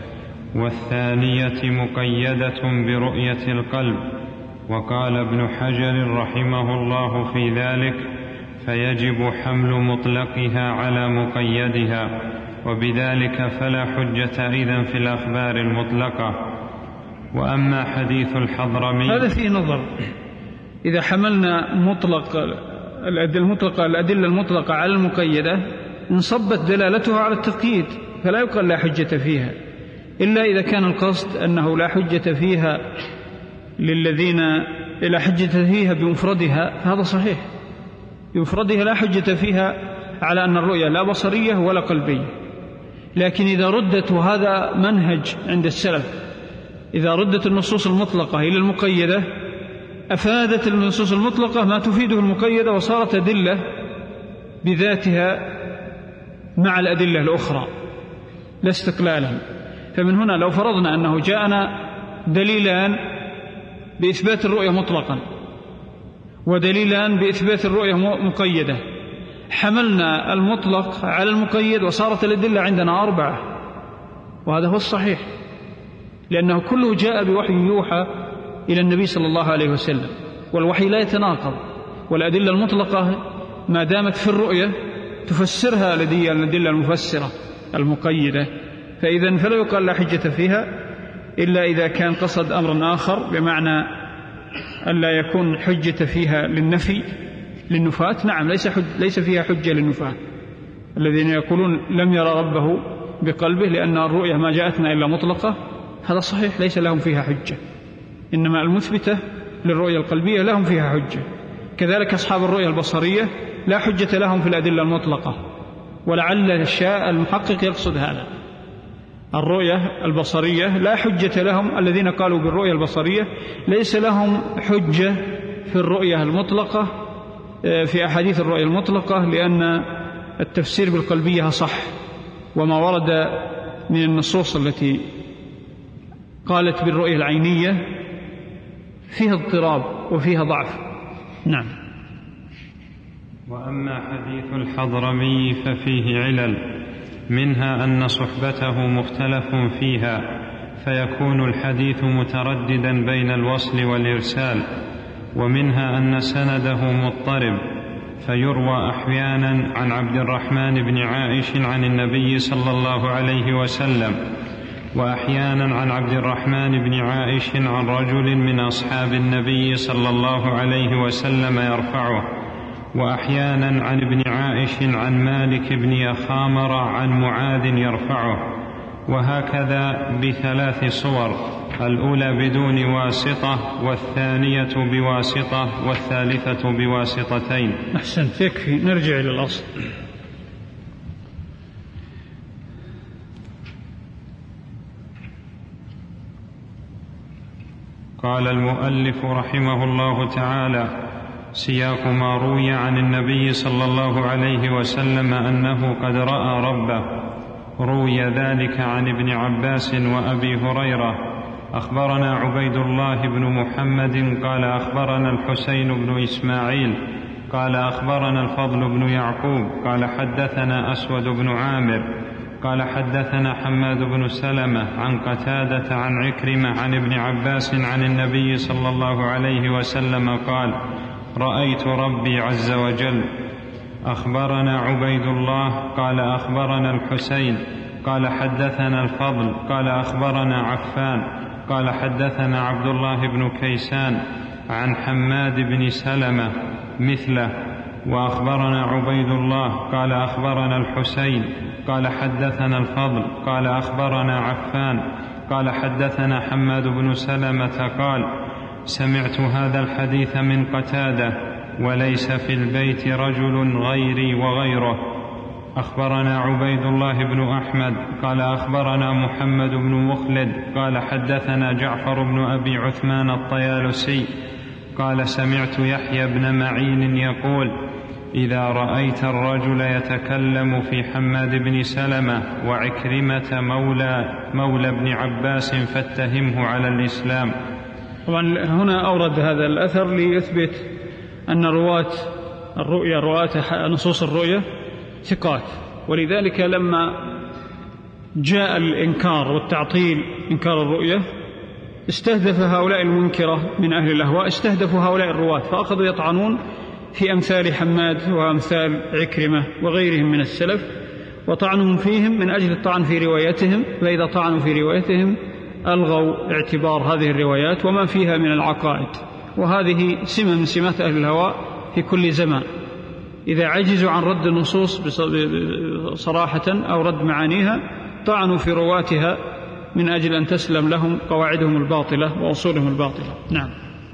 والثانية مقيدة برؤية القلب. وقال ابن حجر رحمه الله في ذلك: فيجب حمل مطلقها على مقيدها، وبذلك فلا حجة إذن في الأخبار المطلقة. وأما حديث الحضرمي، هذا فيه نظر. إذا حملنا مطلق المطلقة الأدلة المطلقة على المقيدة انصبت دلالتها على التقييد، فلا يقال لا حجة فيها، إلا إذا كان القصد أنه لا حجة فيها للذين لا حجة فيها بمفردها، فهذا صحيح، بمفردها لا حجة فيها على أن الرؤية لا بصرية ولا قلبية. لكن إذا ردت، وهذا منهج عند السلف، إذا ردت النصوص المطلقة إلى المقيدة أفادت النصوص المطلقة ما تفيده المقيدة، وصارت أدلة بذاتها مع الأدلة الأخرى لا استقلالا. فمن هنا لو فرضنا أنه جاءنا دليلان بإثبات الرؤية مطلقا ودليلان بإثبات الرؤية مقيدة، حملنا المطلق على المقيد وصارت الأدلة عندنا أربعة، وهذا هو الصحيح، لأنه كله جاء بوحي يوحى إلى النبي صلى الله عليه وسلم، والوحي لا يتناقض، والأدلة المطلقة ما دامت في الرؤية تفسرها لدي الأدلة المفسرة المقيدة. فإذا فلا يقال لا حجة فيها إلا إذا كان قصد أمر آخر، بمعنى أن لا يكون حجة فيها للنفي للنفاة. نعم، ليس, حج ليس فيها حجة للنفاة الذين يقولون لم يرى ربه بقلبه لأن الرؤية ما جاءتنا إلا مطلقة، هذا صحيح، ليس لهم فيها حجة، إنما المثبتة للرؤية القلبية لهم فيها حجة. كذلك أصحاب الرؤية البصرية لا حجة لهم في الأدلة المطلقة، ولعل الشاء المحقق يقصد هذا. الرؤية البصرية لا حجة لهم، الذين قالوا بالرؤية البصرية ليس لهم حجة في الرؤية المطلقة، في أحاديث الرؤية المطلقة، لأن التفسير بالقلبية صح، وما ورد من النصوص التي قالت بالرؤية العينية فيها اضطراب وفيها ضعف. نعم. وأما حديث الحضرمي ففيه علل، منها أن صحبته مختلف فيها، فيكون الحديث مترددا بين الوصل والإرسال، ومنها أن سنده مضطرب، فيروى أحيانا عن عبد الرحمن بن عائش عن النبي صلى الله عليه وسلم، وأحيانا عن عبد الرحمن بن عائش عن رجل من أصحاب النبي صلى الله عليه وسلم يرفعه، وأحيانا عن ابن عائش عن مالك بن يخامر عن معاذ يرفعه، وهكذا بثلاث صور: الأولى بدون واسطة، والثانية بواسطة، والثالثة بواسطتين. أحسنت، يكفي، نرجع إلى الأصل. قال المؤلف رحمه الله تعالى: سياق ما روي عن النبي صلى الله عليه وسلم أنه قد رأى ربه. روي ذلك عن ابن عباس وأبي هريرة. أخبرنا عبيد الله بن محمد قال أخبرنا الحسين بن إسماعيل قال أخبرنا الفضل بن يعقوب قال حدثنا أسود بن عامر قال حدثنا حماد بن سلمة عن قتادة عن عكرمة عن ابن عباس عن النبي صلى الله عليه وسلم قال: رأيت ربي عز وجل. أخبرنا عبيد الله قال أخبرنا الحسين قال حدثنا الفضل قال أخبرنا عفان قال حدثنا عبد الله بن كيسان عن حماد بن سلمة مثله. وأخبرنا عبيد الله قال أخبرنا الحسين قال حدثنا الفضل قال أخبرنا عفان قال حدثنا حماد بن سلمة قال: سمعت هذا الحديث من قتادة وليس في البيت رجل غيري وغيره. أخبرنا عبيد الله بن أحمد قال أخبرنا محمد بن مخلد قال حدثنا جعفر بن أبي عثمان الطيالسي قال: سمعت يحيى بن معين يقول: إذا رأيت الرجل يتكلم في حماد بن سلمة وعكرمة مولى, مولى ابن عباس فاتهمه على الإسلام. طبعا هنا أورد هذا الأثر ليثبت أن رواة الرؤيا رواة نصوص الرؤيا ثقات، ولذلك لما جاء الإنكار والتعطيل إنكار الرؤيا استهدف هؤلاء المنكرة من أهل الأهواء، استهدفوا هؤلاء الرواة فأخذوا يطعنون في أمثال حماد وأمثال عكرمة وغيرهم من السلف، وطعنهم فيهم من أجل الطعن في روايتهم، فإذا طعنوا في روايتهم ألغوا اعتبار هذه الروايات وما فيها من العقائد. وهذه سمة من سمات أهل الهواء في كل زمان، إذا عجزوا عن رد النصوص صراحة أو رد معانيها طعنوا في رواتها من أجل أن تسلم لهم قواعدهم الباطلة وأصولهم الباطلة. نعم.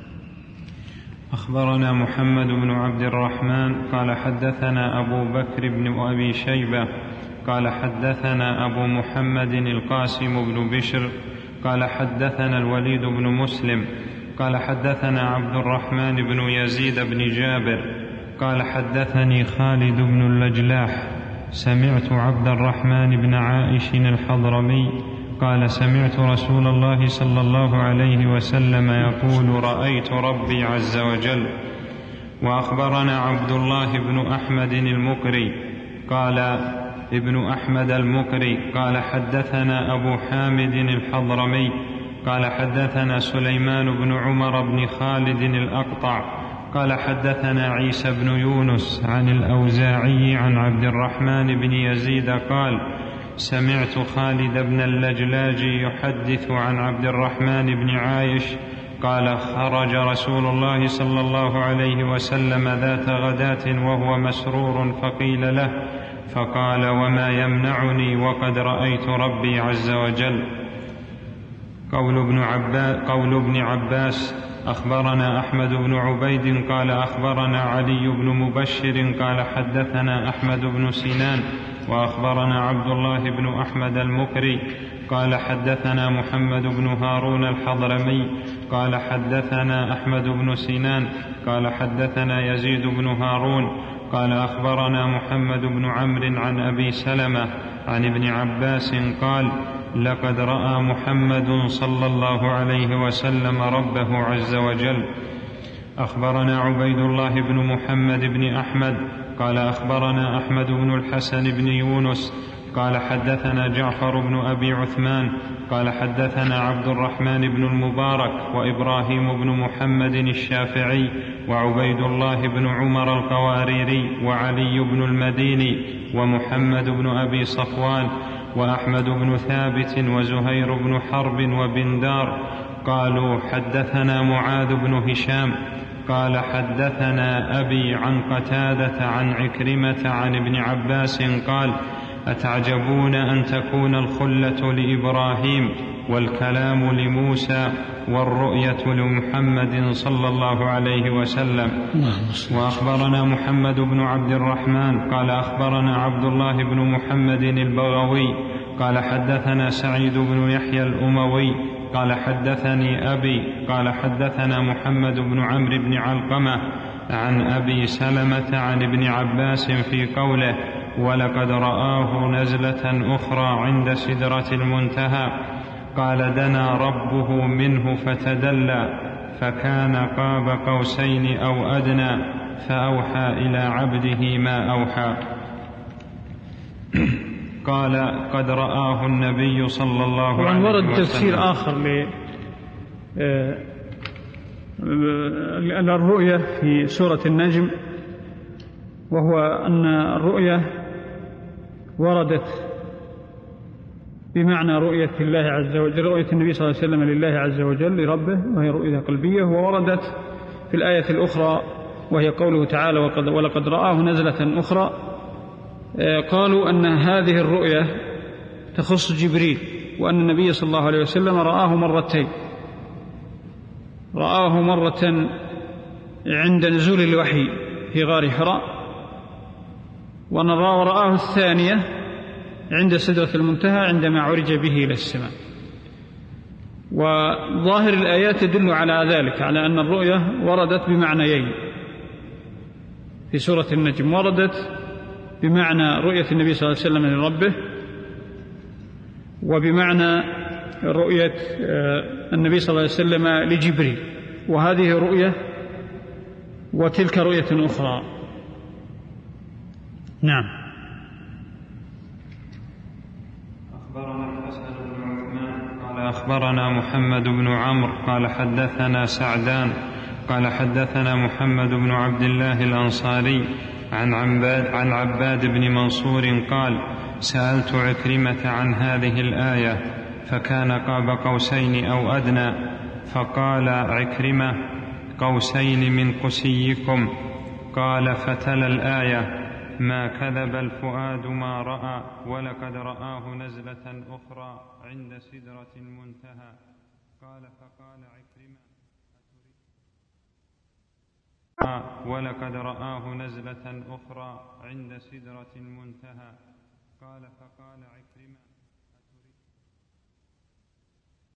أخبرنا محمد بن عبد الرحمن قال حدثنا أبو بكر بن أبي شيبة قال حدثنا أبو محمد القاسم بن بشر قال حدثنا الوليد بن مسلم قال حدثنا عبد الرحمن بن يزيد بن جابر قال حدثني خالد بن اللجلاح سمعت عبد الرحمن بن عائش الحضرمي قال: سمعت رسول الله صلى الله عليه وسلم يقول: رأيت ربي عز وجل. وأخبرنا عبد الله بن أحمد المقري قال ابن أحمد المقري قال حدثنا أبو حامد الحضرمي قال حدثنا سليمان بن عمر بن خالد الأقطع قال حدثنا عيسى بن يونس عن الأوزاعي عن عبد الرحمن بن يزيد قال: سمعت خالد بن اللجلاج يحدث عن عبد الرحمن بن عايش قال: خرج رسول الله صلى الله عليه وسلم ذات غداة وهو مسرور فقيل له فقال: وما يمنعني وقد رأيت ربي عز وجل. قول ابن عباس, قول ابن عباس: أخبرنا أحمد بن عبيد قال أخبرنا علي بن مبشر قال حدثنا أحمد بن سنان وأخبرنا عبد الله بن أحمد المقري قال حدثنا محمد بن هارون الحضرمي قال حدثنا أحمد بن سنان قال حدثنا يزيد بن هارون قال أخبرنا محمد بن عمرو عن أبي سلمة عن ابن عباس قال: لقد رأى محمد صلى الله عليه وسلم ربه عز وجل. أخبرنا عبيد الله بن محمد بن أحمد قال أخبرنا أحمد بن الحسن بن يونس قال حدثنا جعفر بن أبي عثمان قال حدثنا عبد الرحمن بن المبارك وإبراهيم بن محمد الشافعي وعبيد الله بن عمر القواريري وعلي بن المديني ومحمد بن أبي صفوان وأحمد بن ثابت وزهير بن حرب وبندار قالوا حدثنا معاذ بن هشام قال حدثنا أبي عن قتادة عن عكرمة عن ابن عباس قال أتعجبون أن تكون الخلة لإبراهيم والكلام لموسى والرؤية لمحمد صلى الله عليه وسلم. وأخبرنا محمد بن عبد الرحمن قال أخبرنا عبد الله بن محمد البغوي قال حدثنا سعيد بن يحيى الأموي قال حدثني أبي قال حدثنا محمد بن عمرو بن علقمة عن أبي سلمة عن ابن عباس في قوله ولقد رآه نزلة أخرى عند سدرة المنتهى قال دنا ربه منه فتدلى فكان قاب قوسين أو أدنى فأوحى إلى عبده ما أوحى. قال قد رآه النبي صلى الله عليه وسلم. ورد تفسير آخر للرؤية في سورة النجم، وهو أن الرؤية وردت بمعنى رؤية الله عز وجل، رؤية النبي صلى الله عليه وسلم لله عز وجل لربه، وهي رؤية قلبية. ووردت في الآية الأخرى وهي قوله تعالى ولقد رآه نزلة أخرى. قالوا أن هذه الرؤية تخص جبريل، وأن النبي صلى الله عليه وسلم رآه مرتين، رآه مرة عند نزول الوحي في غار حراء، ورآه الثانية عند سدرة المنتهى عندما عرج به إلى السماء. وظاهر الآيات يدل على ذلك، على أن الرؤية وردت بمعنيين في سورة النجم، وردت بمعنى رؤية النبي صلى الله عليه وسلم لربه، وبمعنى رؤية النبي صلى الله عليه وسلم لجبريل، وهذه رؤية وتلك رؤية أخرى. نعم. أخبرنا الحسن بن عثمان قال أخبرنا محمد بن عمرو قال حدثنا سعدان قال حدثنا محمد بن عبد الله الأنصاري عن عباد, عن عباد بن منصور قال سألت عكرمة عن هذه الآية فكان قاب قوسين أو أدنى، فقال عكرمة قوسين من قسيكم. قال فتلا الآية ما كذب الفؤاد ما رأى ولقد رآه نزلة أخرى عند سدرة المنتهى. قال فقال عكرمة ولقد رآه نزلة أخرى عند سدرة المنتهى. قال فقال عكرمة